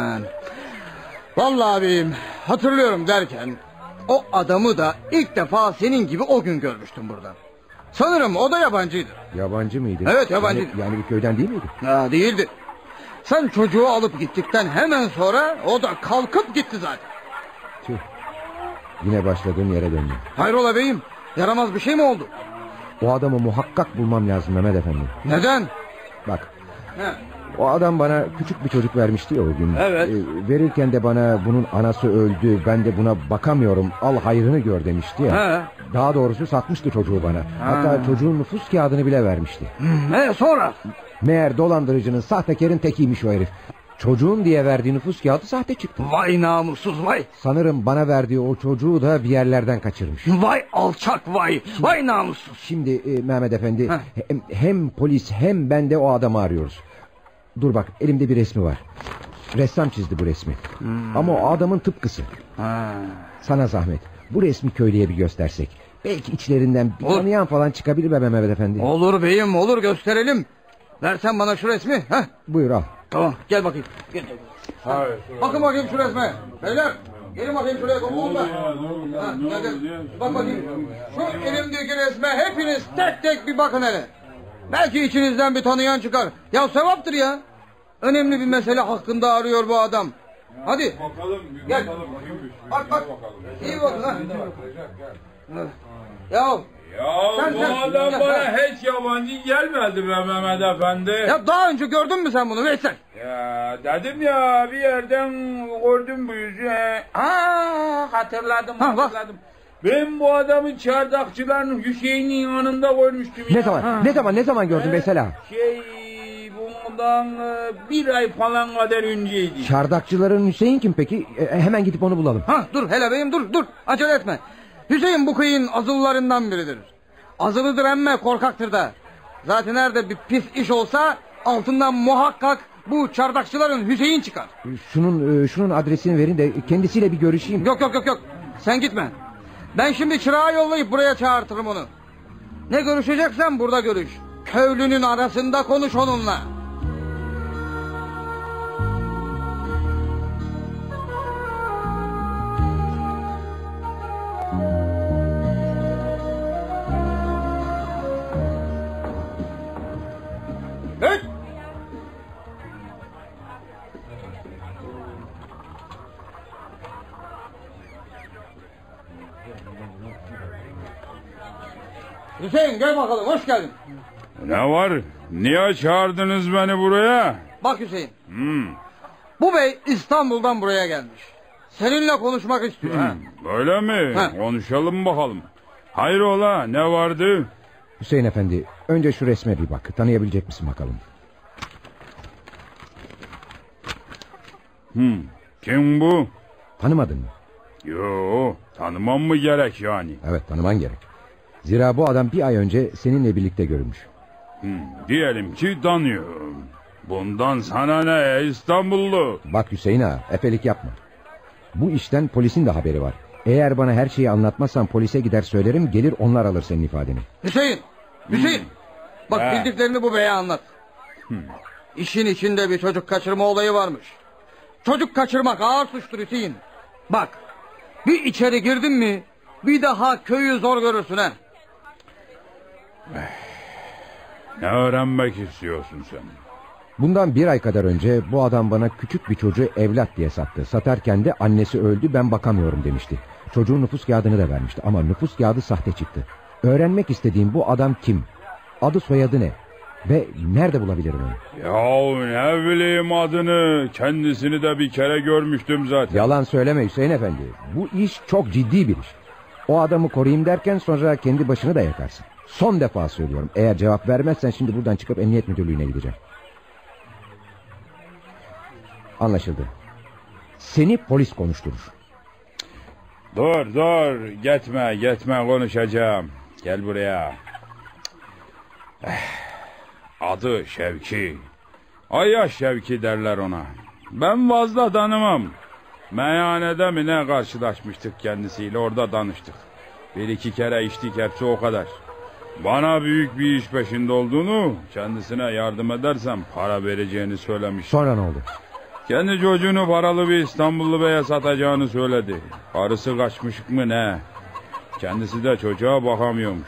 Vallahi beyim, hatırlıyorum derken o adamı da ilk defa senin gibi o gün görmüştüm burada. Sanırım o da yabancıydı. Yabancı mıydı? Evet, yabancıydı. Yani bir köyden değil miydi? Değildi. Sen çocuğu alıp gittikten hemen sonra o da kalkıp gitti zaten. Tüh. Yine başladığım yere döndüm. Hayrola beyim, yaramaz bir şey mi oldu? O adamı muhakkak bulmam lazım Mehmet Efendi. Neden? Bak. O adam bana küçük bir çocuk vermişti ya o gün. Evet. Verirken de bana bunun anası öldü, ben de buna bakamıyorum, al hayrını gör demişti ya. Daha doğrusu satmıştı çocuğu bana. Hatta çocuğun nüfus kağıdını bile vermişti. Sonra? Meğer dolandırıcının, sahtekarın tekiymiş o herif. Çocuğun diye verdiği nüfus kağıdı sahte çıktı. Vay namussuz vay. Sanırım bana verdiği o çocuğu da bir yerlerden kaçırmış. Vay alçak vay. Vay namussuz. Şimdi Mehmet Efendi, hem polis hem ben de o adamı arıyoruz. Dur bak, elimde bir resmi var. Ressam çizdi bu resmi. Ama o adamın tıpkısı. Sana zahmet, bu resmi köylüye bir göstersek. Belki içlerinden bir tanıyan falan çıkabilir be Mehmet Efendi. Olur beyim, olur, gösterelim. Versen bana şu resmi. Buyur al. Tamam, gel bakayım. Gel. Bakın bakayım şu resme. Beyler, gelin bakayım şuraya toplumda. Gel. Bak bakayım. Şu elimdeki resme hepiniz tek tek bir bakın hele. Belki içinizden bir tanıyan çıkar. Ya sevaptır ya. Önemli bir mesele hakkında arıyor bu adam. Hadi. Bakalım, gel. Bak. İyi bakın ha. Ya bu adam bana hiç yabancı gelmedi be Mehmet Efendi. Ya daha önce gördün mü sen bunu Veysel? Ya dedim ya, bir yerden gördüm bu yüzü. Hatırladım. Ben bu adamı çardakçıların Hüseyin'in yanında koymuştum ya. Ne zaman gördün mesela? Bundan bir ay falan kadar önceydi. Çardakçıların Hüseyin kim peki? Hemen gidip onu bulalım. Dur hele beyim, dur. Acele etme. Hüseyin bu köyün azılılarından biridir. Azılıdır emme korkaktır da. Zaten nerede bir pis iş olsa altından muhakkak bu çardakçıların Hüseyin çıkar. Şunun adresini verin de kendisiyle bir görüşeyim. Yok. Sen gitme. Ben şimdi çırağı yollayıp buraya çağırtırım onu. Ne görüşeceksen burada görüş. Köylünün arasında konuş onunla. Evet. Hüseyin gel bakalım, hoş geldin. Ne var? Niye çağırdınız beni buraya? Bak Hüseyin. Bu bey İstanbul'dan buraya gelmiş. Seninle konuşmak istiyor. Öyle mi? Konuşalım bakalım. Hayrola, ne vardı? Hüseyin Efendi, önce şu resme bir bak. Tanıyabilecek misin bakalım? Kim bu? Tanımadın mı? Yo, tanımam mı gerek yani? Evet, tanıman gerek. Zira bu adam bir ay önce seninle birlikte görülmüş. Diyelim ki tanıyorum. Bundan sana ne İstanbullu? Bak Hüseyin ağa, efelik yapma. Bu işten polisin de haberi var. Eğer bana her şeyi anlatmazsan polise gider söylerim, gelir onlar alır senin ifadeni. Hüseyin. Bak bildiklerini bu beye anlat. İşin içinde bir çocuk kaçırma olayı varmış. Çocuk kaçırmak ağır suçtur Hüseyin. Bak bir içeri girdin mi bir daha köyü zor görürsün ha. Ne öğrenmek istiyorsun sen? Bundan bir ay kadar önce bu adam bana küçük bir çocuğu evlat diye sattı. Satarken de annesi öldü, ben bakamıyorum demişti. Çocuğun nüfus kağıdını da vermişti ama nüfus kağıdı sahte çıktı. Öğrenmek istediğim bu adam kim? Adı soyadı ne? Ve nerede bulabilirim onu? Ya ne bileyim adını. Kendisini de bir kere görmüştüm zaten. Yalan söyleme Hüseyin Efendi. Bu iş çok ciddi bir iş. O adamı koruyayım derken sonra kendi başını da yakarsın. Son defa söylüyorum. Eğer cevap vermezsen şimdi buradan çıkıp emniyet müdürlüğüne gideceğim. Anlaşıldı. Seni polis konuşturur. Dur gitme konuşacağım. Gel buraya. Adı Şevki. Ayyaş Şevki derler ona. Ben fazla tanımam. Meyhanede mi ne karşılaşmıştık kendisiyle, orada danıştık. 1-2 kere içtik, hepsi o kadar. Bana büyük bir iş peşinde olduğunu, kendisine yardım edersem para vereceğini söylemiş. Sonra ne oldu? Kendi çocuğunu paralı bir İstanbullu beye satacağını söyledi. Karısı kaçmış mı ne? Kendisi de çocuğa bakamıyormuş.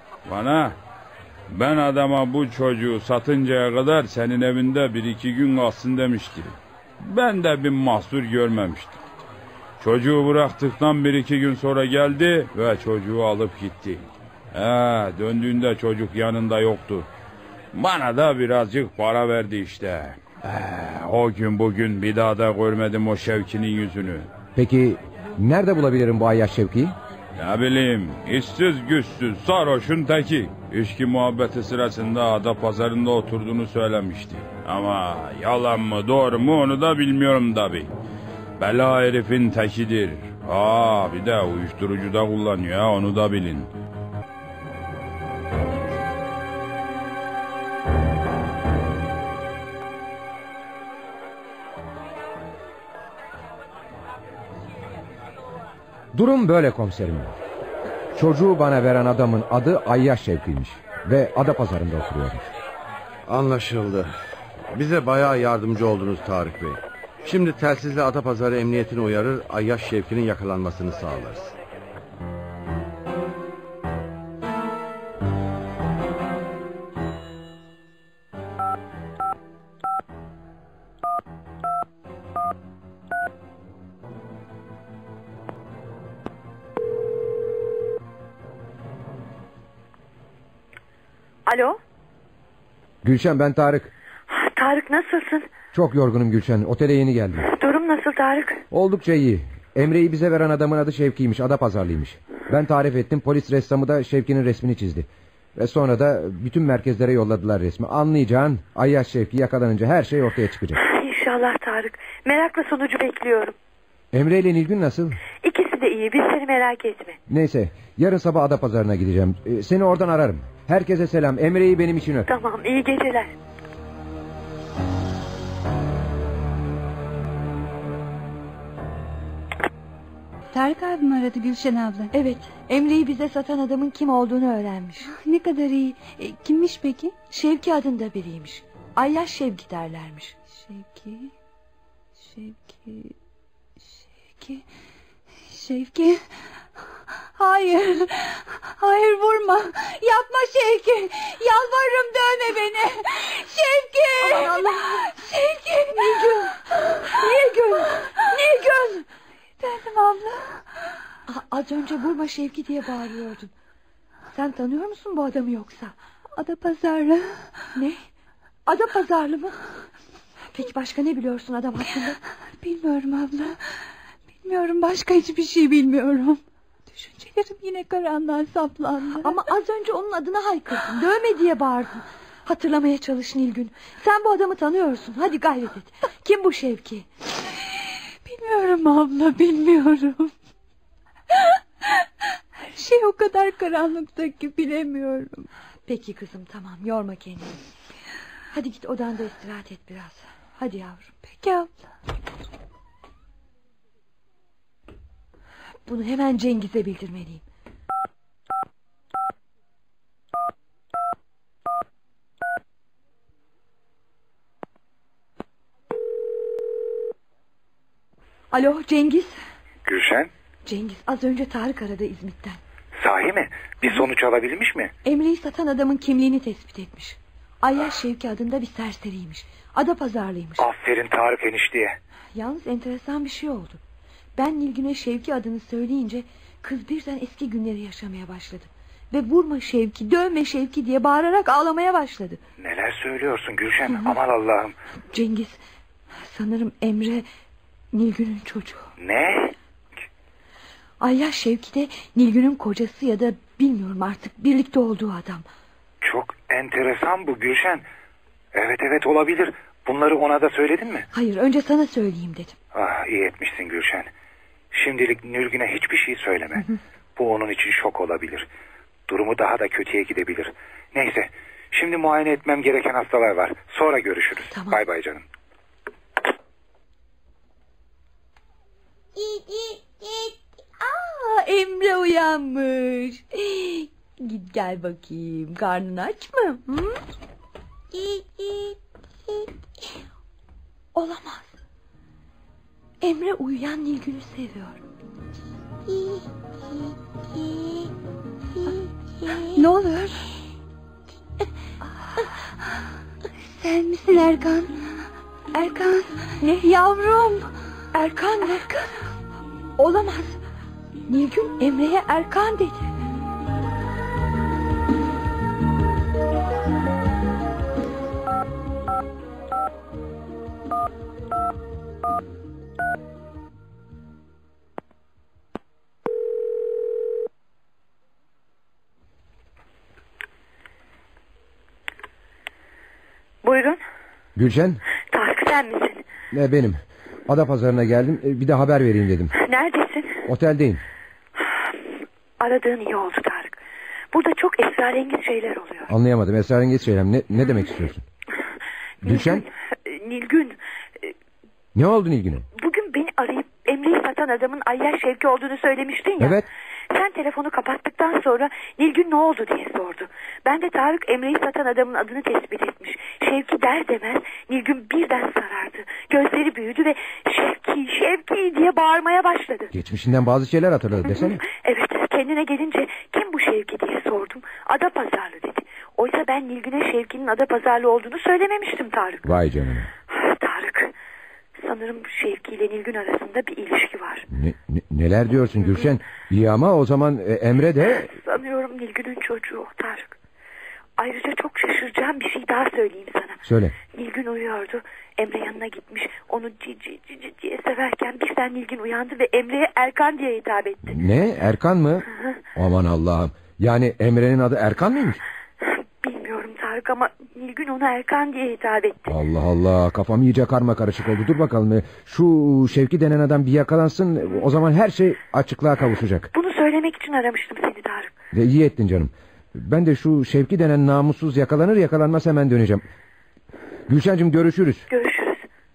Ben adama bu çocuğu satıncaya kadar senin evinde 1-2 gün kalsın demişti. Ben de bir mahsur görmemiştim. Çocuğu bıraktıktan 1-2 gün sonra geldi ve çocuğu alıp gitti. Döndüğünde çocuk yanında yoktu. Bana da birazcık para verdi işte. O gün bugün bir daha da görmedim o Şevki'nin yüzünü. Peki nerede bulabilirim bu Ayyaş Şevki'yi? Ne bileyim, işsiz güçsüz sarhoşun teki. İçki muhabbeti sırasında Adapazarı'nda oturduğunu söylemişti. Ama yalan mı doğru mu onu da bilmiyorum tabi. Bela herifin tekidir. Bir de uyuşturucu da kullanıyor, onu da bilin. Durum böyle komiserim. Çocuğu bana veren adamın adı Ayyaş Şevki'ymiş ve Adapazarı'nda oturuyormuş. Anlaşıldı. Bize bayağı yardımcı oldunuz Tarık Bey. Şimdi telsizle Adapazarı emniyetini uyarır, Ayyaş Şevki'nin yakalanmasını sağlarız. Alo? Gülşen, ben Tarık. Tarık, nasılsın? Çok yorgunum Gülşen, otele yeni geldim. Durum nasıl Tarık? Oldukça iyi. Emre'yi bize veren adamın adı Şevki'ymiş, Adapazarlıymış. Ben tarif ettim, polis ressamı da Şevki'nin resmini çizdi. Ve sonra da bütün merkezlere yolladılar resmi. Anlayacağın Ayyaş Şevki yakalanınca her şey ortaya çıkacak. İnşallah Tarık. Merakla sonucu bekliyorum. Emre ile Nilgün nasıl? İkisi de iyi, biz seni merak etme. Neyse, yarın sabah Adapazarı'na gideceğim. Seni oradan ararım. Herkese selam, Emre'yi benim için öp. Tamam, iyi geceler. Tarık abim aradı Gülşen abla. Evet, Emre'yi bize satan adamın kim olduğunu öğrenmiş. Ne kadar iyi. Kimmiş peki? Şevki adında biriymiş. Ayyaş Şevki derlermiş. Şevki. Hayır vurma. Yapma Şevki. Yalvarırım, dövme beni. Şevki. Aman Allah. Şevki. Nilgün. Efendim abla. Az önce vurma Şevki diye bağırıyordun. Sen tanıyor musun bu adamı yoksa? Adapazarı. Ne? Adapazarlı mı? Peki başka ne biliyorsun adam hakkında? Bilmiyorum abla. Bilmiyorum, başka hiçbir şey bilmiyorum. Düşüncelerim yine karanlığa saplandı. Ama az önce onun adına haykırdın. Dövme diye bağırdın. Hatırlamaya çalış Nilgün. Sen bu adamı tanıyorsun. Hadi gayret et. Kim bu Şevki? Bilmiyorum abla, bilmiyorum. Her şey o kadar karanlıkta ki bilemiyorum. Peki kızım, tamam, yorma kendini. Hadi git odanda istirahat et biraz. Hadi yavrum. Peki abla. Bunu hemen Cengiz'e bildirmeliyim. Alo Cengiz. Gülşen? Cengiz, az önce Tarık aradı İzmit'ten. Sahi mi? Bir sonuç alabilmiş mi? Emre'yi satan adamın kimliğini tespit etmiş. Ayyaş Şevki adında bir serseriymiş. Adapazarlıymış. Aferin Tarık enişteye. Yalnız enteresan bir şey oldu. Ben Nilgün'e Şevki adını söyleyince kız birden eski günleri yaşamaya başladı. Ve vurma Şevki, dövme Şevki diye bağırarak ağlamaya başladı. Neler söylüyorsun Gülşen? Aman Allah'ım. Cengiz, sanırım Emre Nilgün'ün çocuğu. Ne? Ayyaş Şevki de Nilgün'ün kocası ya da bilmiyorum artık birlikte olduğu adam. Çok enteresan bu Gülşen. Evet olabilir. Bunları ona da söyledin mi? Hayır, önce sana söyleyeyim dedim. Ah, iyi etmişsin Gülşen. Şimdilik Nilgün'e hiçbir şey söyleme. Bu onun için şok olabilir. Durumu daha da kötüye gidebilir. Neyse, şimdi muayene etmem gereken hastalar var. Sonra görüşürüz. Tamam. Bay bay canım. Emre uyanmış. Git gel bakayım. Karnın aç mı? Hı? Olamaz. Emre uyuyan Nilgün'ü seviyor. Ne oluyor? Sen misin Erkan? Erkan. Ne yavrum? Erkan mı? Olamaz. Nilgün Emre'ye Erkan dedi. Buyurun. Gülşen? Tarık sen misin? Ne, benim. Adapazarı'na geldim. Bir de haber vereyim dedim. Neredesin? Oteldeyim. Aradığın iyi oldu Tarık. Burada çok esrarengiz şeyler oluyor. Anlayamadım. Esrarengiz şeyler. Ne demek istiyorsun? Gülşen? Nilgün. Ne oldu Nilgün'e? Bugün beni arayıp Emre'yi satan adamın Ayyaş Şevki olduğunu söylemiştin ya. Evet. Sen telefonu kapattıktan sonra Nilgün ne oldu diye sordu. Ben de Tarık Emre'yi satan adamın adını tespit etmiş. Şevki der demez Nilgün birden sarardı. Gözleri büyüdü ve Şevki diye bağırmaya başladı. Geçmişinden bazı şeyler hatırladı desene. Evet, kendine gelince kim bu Şevki diye sordum. Adapazarlı dedi. Oysa ben Nilgün'e Şevki'nin Adapazarlı olduğunu söylememiştim Tarık. Vay canına. Tarık, sanırım Şevki ile Nilgün arasında bir ilişki var. Neler diyorsun Gülşen? İyi ama o zaman Emre de... Sanıyorum Nilgün'ün çocuğu Tarık. Ayrıca çok şaşıracağım bir şey daha söyleyeyim sana. Söyle. Nilgün uyuyordu. Emre yanına gitmiş. Onu cici diye severken birden Nilgün uyandı ve Emre'ye Erkan diye hitap etti. Ne? Erkan mı? Aman Allah'ım. Yani Emre'nin adı Erkan mıymış? Bilmiyorum Tarık ama Nilgün ona Erkan diye hitap etti. Allah Allah, kafam iyice karmakarışık oldu. Dur bakalım, şu Şevki denen adam bir yakalansın, o zaman her şey açıklığa kavuşacak. Bunu söylemek için aramıştım seni Tarık. Ve iyi ettin canım. Ben de şu Şevki denen namussuz yakalanır yakalanmaz hemen döneceğim. Gülşen'cim görüşürüz. Görüşürüz.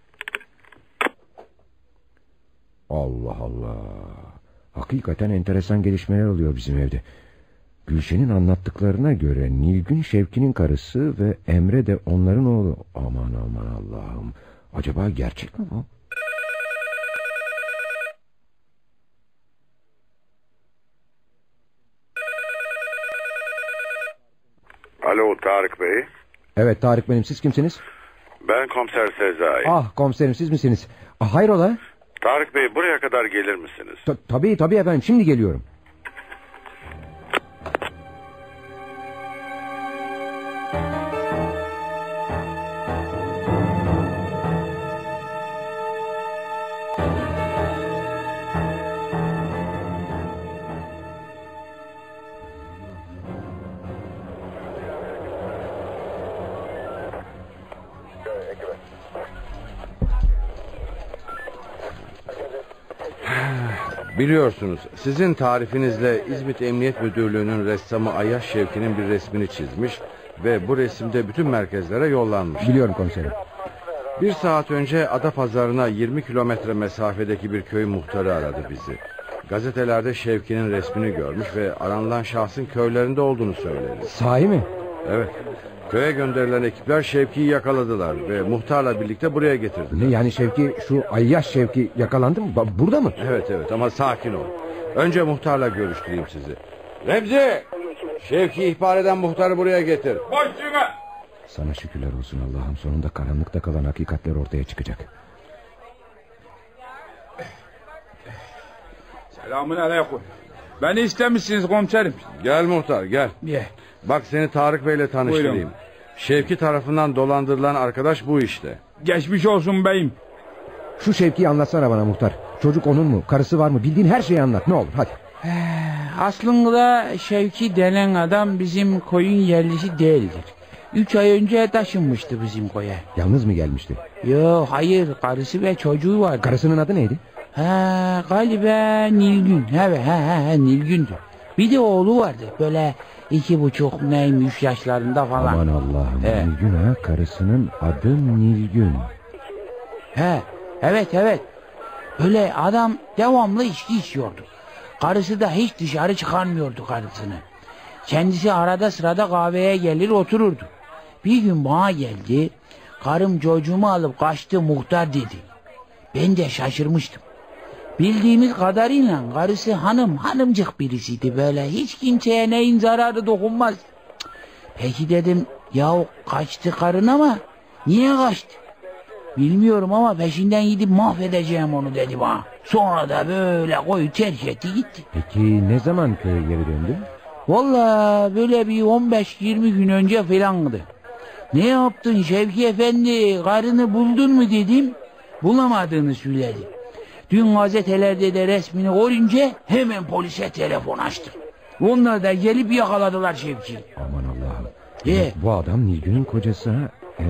Allah Allah. Hakikaten enteresan gelişmeler oluyor bizim evde. Gülşen'in anlattıklarına göre Nilgün Şevki'nin karısı ve Emre de onların oğlu. Aman Allah'ım. Acaba gerçek mi bu? Alo Tarık Bey. Evet Tarık benim, siz kimsiniz? Ben komiser Sezai. Ah komiserim, siz misiniz? Hayrola? Tarık Bey buraya kadar gelir misiniz? Tabii efendim, şimdi geliyorum. Biliyorsunuz, sizin tarifinizle İzmit Emniyet Müdürlüğü'nün ressamı Ayyaş Şevki'nin bir resmini çizmiş ve bu resimde bütün merkezlere yollanmış. Biliyorum komiserim. Bir saat önce Adapazarı'na 20 kilometre mesafedeki bir köy muhtarı aradı bizi. Gazetelerde Şevki'nin resmini görmüş ve aranılan şahsın köylerinde olduğunu söyledi. Sahi mi? Evet. Köye gönderilen ekipler Şevki'yi yakaladılar ve muhtarla birlikte buraya getirdiler. Ne yani, Şevki, şu Ayyaş Şevki yakalandı mı? Burada mı? Evet ama sakin ol. Önce muhtarla görüştüreyim sizi. Remzi! Şevki ihbar eden muhtarı buraya getir. Başına! Sana şükürler olsun Allah'ım, sonunda karanlıkta kalan hakikatler ortaya çıkacak. Selamün aleyküm. Beni istemişsiniz komiserim. Gel muhtar gel. Bak seni Tarık Bey'le tanıştırayım. Buyurun. Şevki tarafından dolandırılan arkadaş bu işte. Geçmiş olsun beyim. Şu Şevki'yi anlatsana bana muhtar. Çocuk onun mu? Karısı var mı? Bildiğin her şeyi anlat. Ne olur hadi. Aslında Şevki denen adam bizim koyun yerlisi değildir. 3 ay önce taşınmıştı bizim koya. Yalnız mı gelmişti? Yok hayır, karısı ve çocuğu vardı. Karısının adı neydi? Galiba Nilgün. Evet Nilgün'dü. Bir de oğlu vardı böyle 2,5 3 yaşlarında falan. Aman Allah'ım. Nilgün ha, karısının adı Nilgün. Evet. Böyle adam devamlı içki içiyordu. Karısı da hiç dışarı çıkarmıyordu karısını. Kendisi arada sırada kahveye gelir otururdu. Bir gün bana geldi. Karım çocuğumu alıp kaçtı muhtar dedi. Ben de şaşırmıştım. Bildiğimiz kadarıyla karısı hanımcık birisiydi böyle. Hiç kimseye neyin zararı dokunmaz. Peki dedim ya kaçtı karın ama niye kaçtı? Bilmiyorum ama peşinden gidip mahvedeceğim onu dedi bana. Sonra da böyle koyu terk etti gitti. Peki ne zaman köye geri döndü? Vallahi böyle bir 15-20 gün önce falandı. Ne yaptın Şevki Efendi, karını buldun mu dedim. Bulamadığını söyledi. Dün gazetelerde de resmini görünce hemen polise telefon açtım. Onlar da gelip yakaladılar Şevki'yi. Aman Allah'ım. Bu adam Nilgün'ün kocası ha.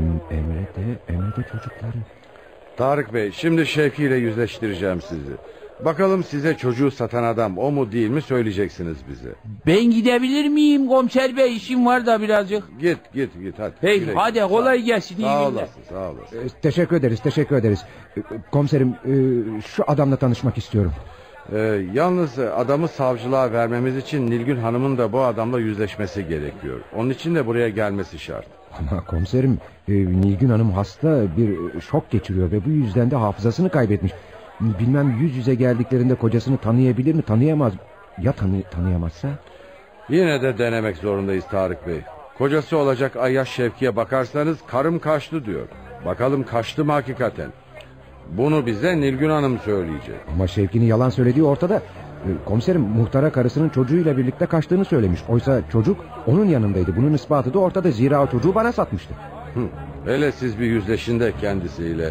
Emre de çocukları. Tarık Bey, şimdi Şevki ile yüzleştireceğim sizi. Bakalım size çocuğu satan adam o mu değil mi söyleyeceksiniz bize. Ben gidebilir miyim komiser bey, işim var da birazcık. Git hadi. Peki hadi kolay gelsin. Sağ olasın. Teşekkür ederiz. Komiserim, şu adamla tanışmak istiyorum. Yalnız adamı savcılığa vermemiz için Nilgün Hanım'ın da bu adamla yüzleşmesi gerekiyor. Onun için de buraya gelmesi şart. Ama komiserim, Nilgün Hanım hasta, bir şok geçiriyor ve bu yüzden de hafızasını kaybetmiş. Bilmem yüz yüze geldiklerinde kocasını tanıyabilir mi, tanıyamaz. Ya tanıyamazsa? Yine de denemek zorundayız Tarık Bey. Kocası olacak Ayyaş Şevki'ye bakarsanız karım kaçtı diyor. Bakalım kaçtı mı hakikaten? Bunu bize Nilgün Hanım söyleyecek. Ama Şevki'nin yalan söylediği ortada. Komiserim, muhtara karısının çocuğuyla birlikte kaçtığını söylemiş. Oysa çocuk onun yanındaydı. Bunun ispatı da ortada. Zira o çocuğu bana satmıştı. Hele siz bir yüzleşin de kendisiyle.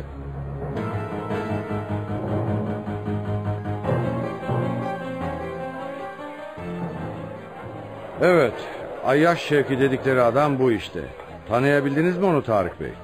Evet, Ayyaş Şevki dedikleri adam bu işte. Tanıyabildiniz mi onu Tarık Bey?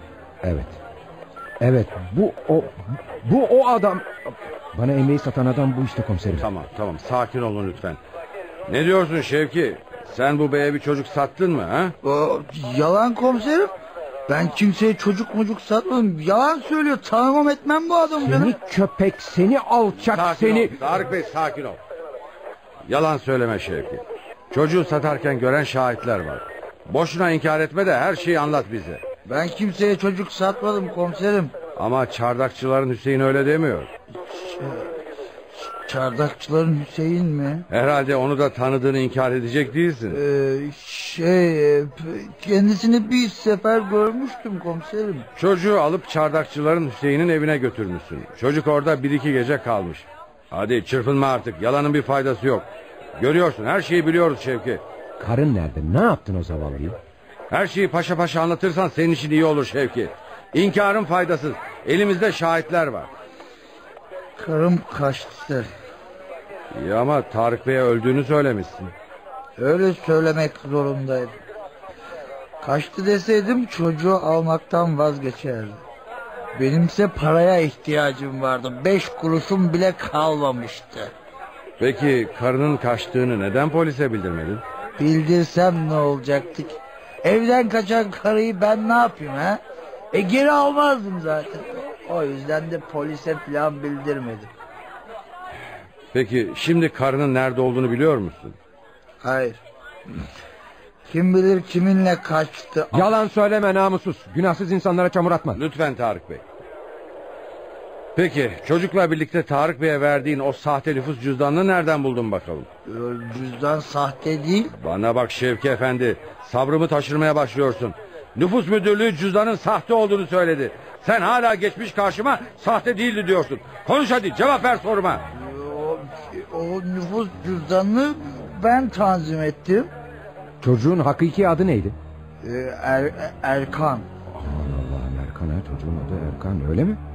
Evet, bu o adam. Bana Emre'yi satan adam bu işte komiserim. Tamam, sakin olun lütfen. Ne diyorsun Şevki? Sen bu beye bir çocuk sattın mı ha? Yalan komiserim. Ben kimseye çocuk satmadım. Yalan söylüyor. Tanımam etmem bu adamı. Seni köpek, seni alçak, sakin ol, Tarık Bey sakin ol. Yalan söyleme Şevki. Çocuğu satarken gören şahitler var. Boşuna inkar etme de her şeyi anlat bize. Ben kimseye çocuk satmadım komiserim. Ama çardakçıların Hüseyin öyle demiyor. Çardakçıların Hüseyin mi? Herhalde onu da tanıdığını inkar edecek değilsin. Kendisini bir sefer görmüştüm komiserim. Çocuğu alıp çardakçıların Hüseyin'in evine götürmüşsün. Çocuk orada 1-2 gece kalmış. Hadi çırpınma artık, yalanın bir faydası yok. Görüyorsun, her şeyi biliyoruz Şevki. Karın nerede? Ne yaptın o zavallıyı? Her şeyi paşa paşa anlatırsan senin için iyi olur Şevki. İnkarın faydasız. Elimizde şahitler var. Karım kaçtı. İyi ama Tarık Bey'e öldüğünü söylemişsin. Öyle söylemek zorundaydım. Kaçtı deseydim çocuğu almaktan vazgeçerdi. Benimse paraya ihtiyacım vardı. 5 kuruşum bile kalmamıştı. Peki karının kaçtığını neden polise bildirmedin? Bildirsem ne olacaktı ki? Evden kaçan karıyı ben ne yapayım ha? Geri almazdım zaten. O yüzden de polise falan bildirmedim. Peki şimdi karının nerede olduğunu biliyor musun? Hayır. Kim bilir kiminle kaçtı. Yalan söyleme namussuz. Günahsız insanlara çamur atma. Lütfen Tarık Bey. Peki çocukla birlikte Tarık Bey'e verdiğin o sahte nüfus cüzdanını nereden buldun bakalım? Cüzdan sahte değil. Bana bak Şevki Efendi, sabrımı taşırmaya başlıyorsun. Nüfus müdürlüğü cüzdanın sahte olduğunu söyledi. Sen hala geçmiş karşıma sahte değildi diyorsun. Konuş hadi, cevap ver soruma. o nüfus cüzdanını ben tanzim ettim. Çocuğun hakiki adı neydi? Erkan. Aman Allah'ım, Erkan ha, çocuğun adı Erkan, öyle mi?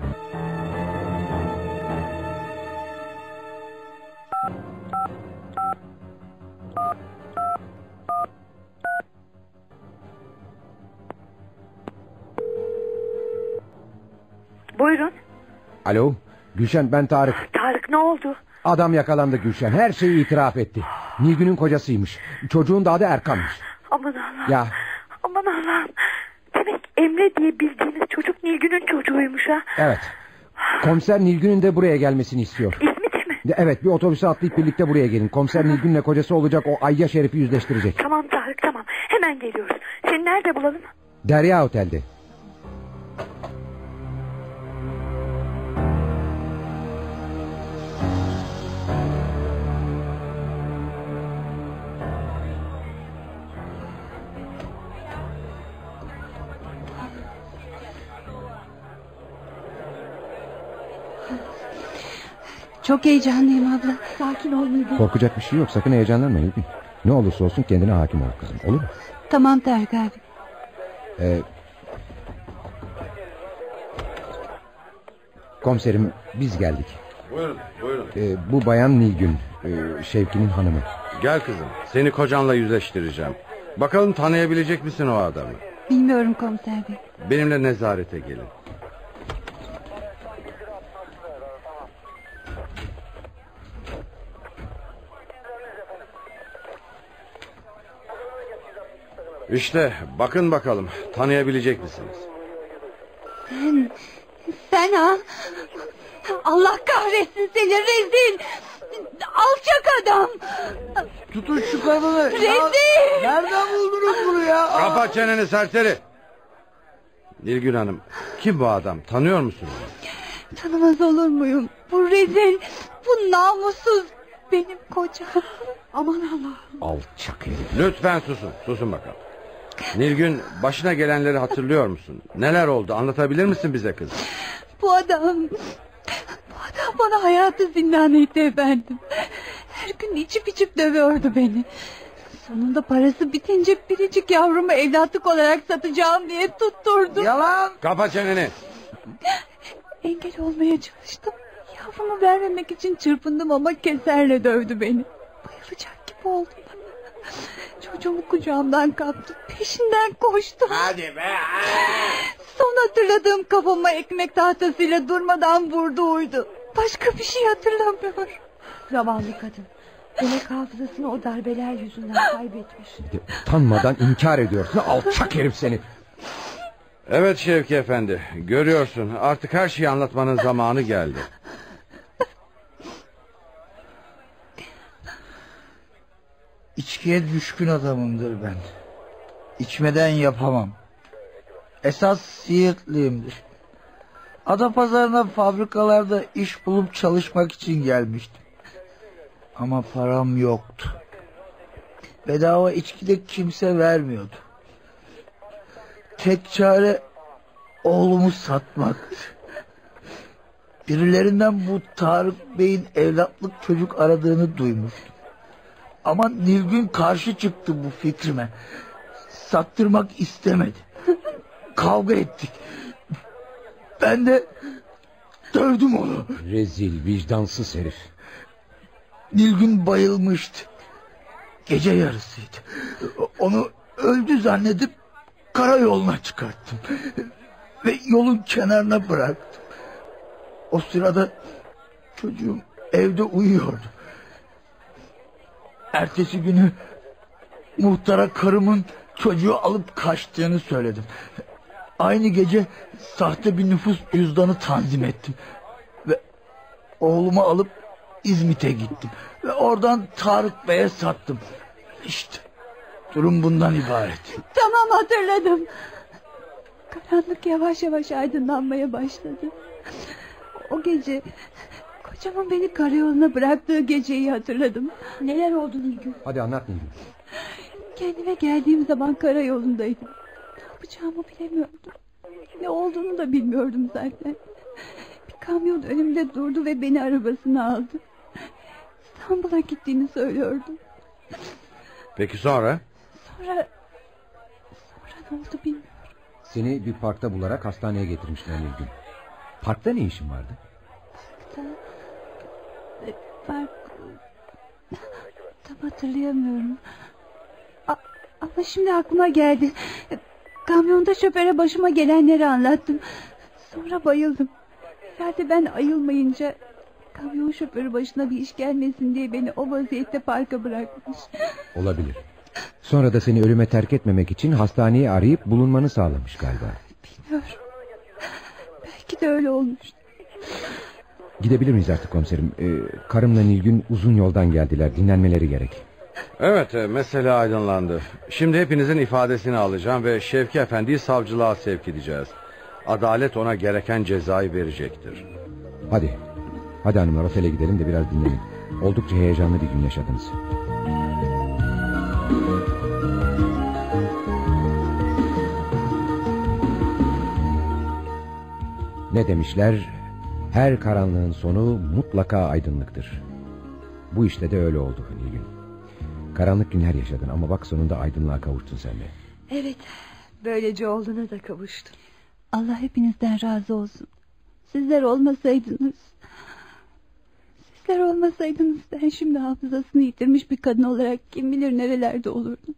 Buyurun. Alo Gülşen, ben Tarık. Tarık, ne oldu? Adam yakalandı Gülşen, her şeyi itiraf etti. Nilgün'ün kocasıymış. Çocuğun da adı Erkan'mış. Aman Allah'ım. Ya. Aman Allah'ım. Demek Emre diye bildiğiniz çocuk Nilgün'ün çocuğuymuş ha. Evet. Komiser Nilgün'ün de buraya gelmesini istiyor. İzmit mi? Evet, bir otobüse atlayıp birlikte buraya gelin. Komiser Nilgün'le kocası olacak o Ayyaş herifi yüzleştirecek. Tamam Tarık, tamam. Hemen geliyoruz. Seni nerede bulalım? Derya Otel'de. Çok heyecanlıyım abla. Sakin ol Nilgün. Korkacak bir şey yok, sakın heyecanlanma Nilgün. Ne olursa olsun kendine hakim ol kızım, olur mu? Tamam Tarık abi. Komiserim, biz geldik. Buyurun, buyurun. Bu bayan Nilgün, Şevki'nin hanımı. Gel kızım, seni kocanla yüzleştireceğim. Bakalım tanıyabilecek misin o adamı? Bilmiyorum komiser bey. Benimle nezarete gelin. İşte bakın bakalım, tanıyabilecek misiniz? Sen ha? Allah kahretsin seni rezil. Alçak adam. Tutun şu kadını. Rezil. Nereden buldunuz bunu ya? Kapat çeneni serseri. Nilgün Hanım, kim bu adam, tanıyor musunuz? Tanımaz olur muyum? Bu rezil, bu namussuz benim kocam. Aman Allah. Alçak herif. Lütfen susun, susun bakalım. Nilgün, başına gelenleri hatırlıyor musun? Neler oldu, anlatabilir misin bize kızım? Bu adam bana hayatı zindan etti efendim. Her gün içip dövüyordu beni. Sonunda parası bitince biricik yavrumu evlatlık olarak satacağım diye tutturdu. Yalan. Kapa çeneni. Engel olmaya çalıştım. Yavrumu vermemek için çırpındım ama keserle dövdü beni. Bayılacak gibi oldum. Çocuğumu kucağımdan kaptı. Peşinden koştum. Hadi be. Son hatırladığım kafama ekmek tahtasıyla durmadan vurdu uydu. Başka bir şey hatırlamıyorum. Zavallı kadın. Demek hafızasını o darbeler yüzünden kaybetmiş. Utanmadan inkar ediyorsun, alçak herif seni. Evet Şevki Efendi, görüyorsun artık her şeyi anlatmanın zamanı geldi. İçkiye düşkün adamımdır ben. İçmeden yapamam. Esas Siirtliyimdir. Adapazarı'na fabrikalarda iş bulup çalışmak için gelmiştim. Ama param yoktu. Bedava içki de kimse vermiyordu. Tek çare oğlumu satmaktı. Birilerinden bu Tarık Bey'in evlatlık çocuk aradığını duymuştum. Ama Nilgün karşı çıktı bu fikrime. Sattırmak istemedi. Kavga ettik. Ben de dövdüm onu. Rezil, vicdansız herif. Nilgün bayılmıştı. Gece yarısıydı. Onu öldü zannedip karayoluna çıkarttım. Ve yolun kenarına bıraktım. O sırada çocuğum evde uyuyordu. Ertesi günü muhtara karımın çocuğu alıp kaçtığını söyledim. Aynı gece sahte bir nüfus cüzdanı tanzim ettim. Ve oğlumu alıp İzmit'e gittim. Ve oradan Tarık Bey'e sattım. İşte durum bundan ibaret. Tamam, hatırladım. Karanlık yavaş yavaş aydınlanmaya başladı. O gece kocamın beni karayoluna bıraktığı geceyi hatırladım. Neler oldu Nilgün? Hadi anlat Nilgün. Kendime geldiğim zaman karayolundaydım. Ne yapacağımı bilemiyordum. Ne olduğunu da bilmiyordum zaten. Bir kamyon önümde durdu ve beni arabasına aldı. İstanbul'a gittiğini söylüyordu. Peki sonra? Sonra ne oldu bilmiyorum. Seni bir parkta bularak hastaneye getirmişler Nilgün. Parkta ne işin vardı? Park... Tam hatırlayamıyorum. Ama şimdi aklıma geldi. Kamyonda şoföre başıma gelenleri anlattım. Sonra bayıldım. Herhalde ben ayılmayınca kamyon şoförü başına bir iş gelmesin diye beni o vaziyette parka bırakmış. Olabilir. Sonra da seni ölüme terk etmemek için hastaneyi arayıp bulunmanı sağlamış galiba. Bilmiyorum. Belki de öyle olmuş. Gidebilir miyiz artık komiserim? Karımla Nilgün uzun yoldan geldiler. Dinlenmeleri gerek. Evet, mesele aydınlandı. Şimdi hepinizin ifadesini alacağım ve Şevki Efendi'yi savcılığa sevk edeceğiz. Adalet ona gereken cezayı verecektir. Hadi hanımlar, otele gidelim de biraz dinlenin. Oldukça heyecanlı bir gün yaşadınız. Ne demişler? Her karanlığın sonu mutlaka aydınlıktır. Bu işte de öyle oldu Nilgün. Karanlık günler yaşadın ama bak sonunda aydınlığa kavuştun sen de. Evet, böylece oğluna da kavuştun. Allah hepinizden razı olsun. Sizler olmasaydınız ben şimdi hafızasını yitirmiş bir kadın olarak kim bilir nerelerde olurdum.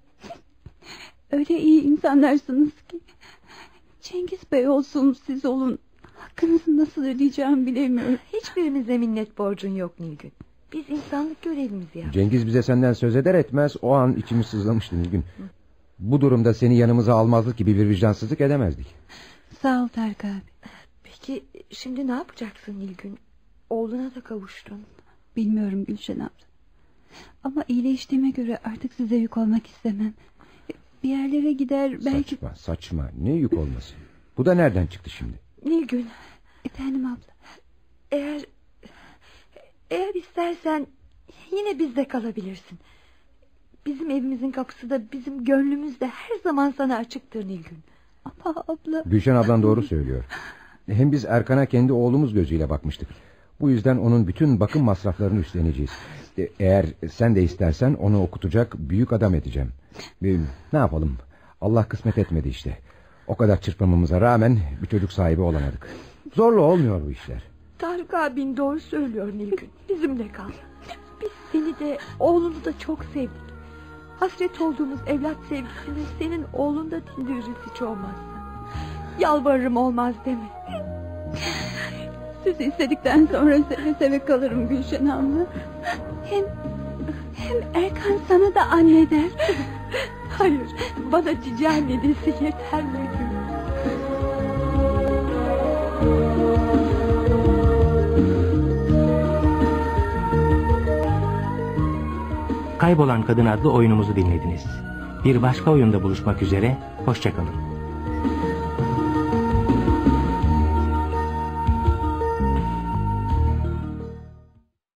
Öyle iyi insanlarsınız ki. Cengiz Bey olsun, siz olun. Hakkınızı nasıl ödeyeceğimi bilemiyorum. Hiçbirimize minnet borcun yok Nilgün. Biz insanlık görevimizi yaptık. Cengiz bize senden söz eder etmez o an içimiz sızlamıştı Nilgün. Bu durumda seni yanımıza almazlık gibi bir vicdansızlık edemezdik. Sağ ol Tarık abi. Peki şimdi ne yapacaksın Nilgün? Oğluna da kavuştun. Bilmiyorum Gülşen abla. Ama iyileştiğime göre artık size yük olmak istemem. Bir yerlere gider belki... Saçma. Ne yük olması? Bu da nereden çıktı şimdi? Nilgün. Efendim abla. Eğer istersen yine bizde kalabilirsin. Bizim evimizin kapısı da bizim gönlümüz de her zaman sana açıktır Nilgün. Ama abla... Gülşen ablan doğru söylüyor. Hem biz Erkan'a kendi oğlumuz gözüyle bakmıştık. Bu yüzden onun bütün bakım masraflarını üstleneceğiz. Eğer sen de istersen onu okutacak büyük adam edeceğim. Ne yapalım? Allah kısmet etmedi işte. O kadar çırpınmamıza rağmen bir çocuk sahibi olamadık. Zorla olmuyor bu işler. Tarık abin doğru söylüyor Nilgün. Bizimle kal. Biz seni de oğlunu da çok sevdik. Hasret olduğumuz evlat sevgisini senin oğlun da dindiririz hiç olmazsa. Yalvarırım olmaz deme. Siz istedikten sonra seve seve kalırım Gülşen abla. Hem Erkan sana da anne der. Hayır, bana cici anne dese yeter Nilgün. Kaybolan Kadın adlı oyunumuzu dinlediniz. Bir başka oyunda buluşmak üzere, hoşça kalın.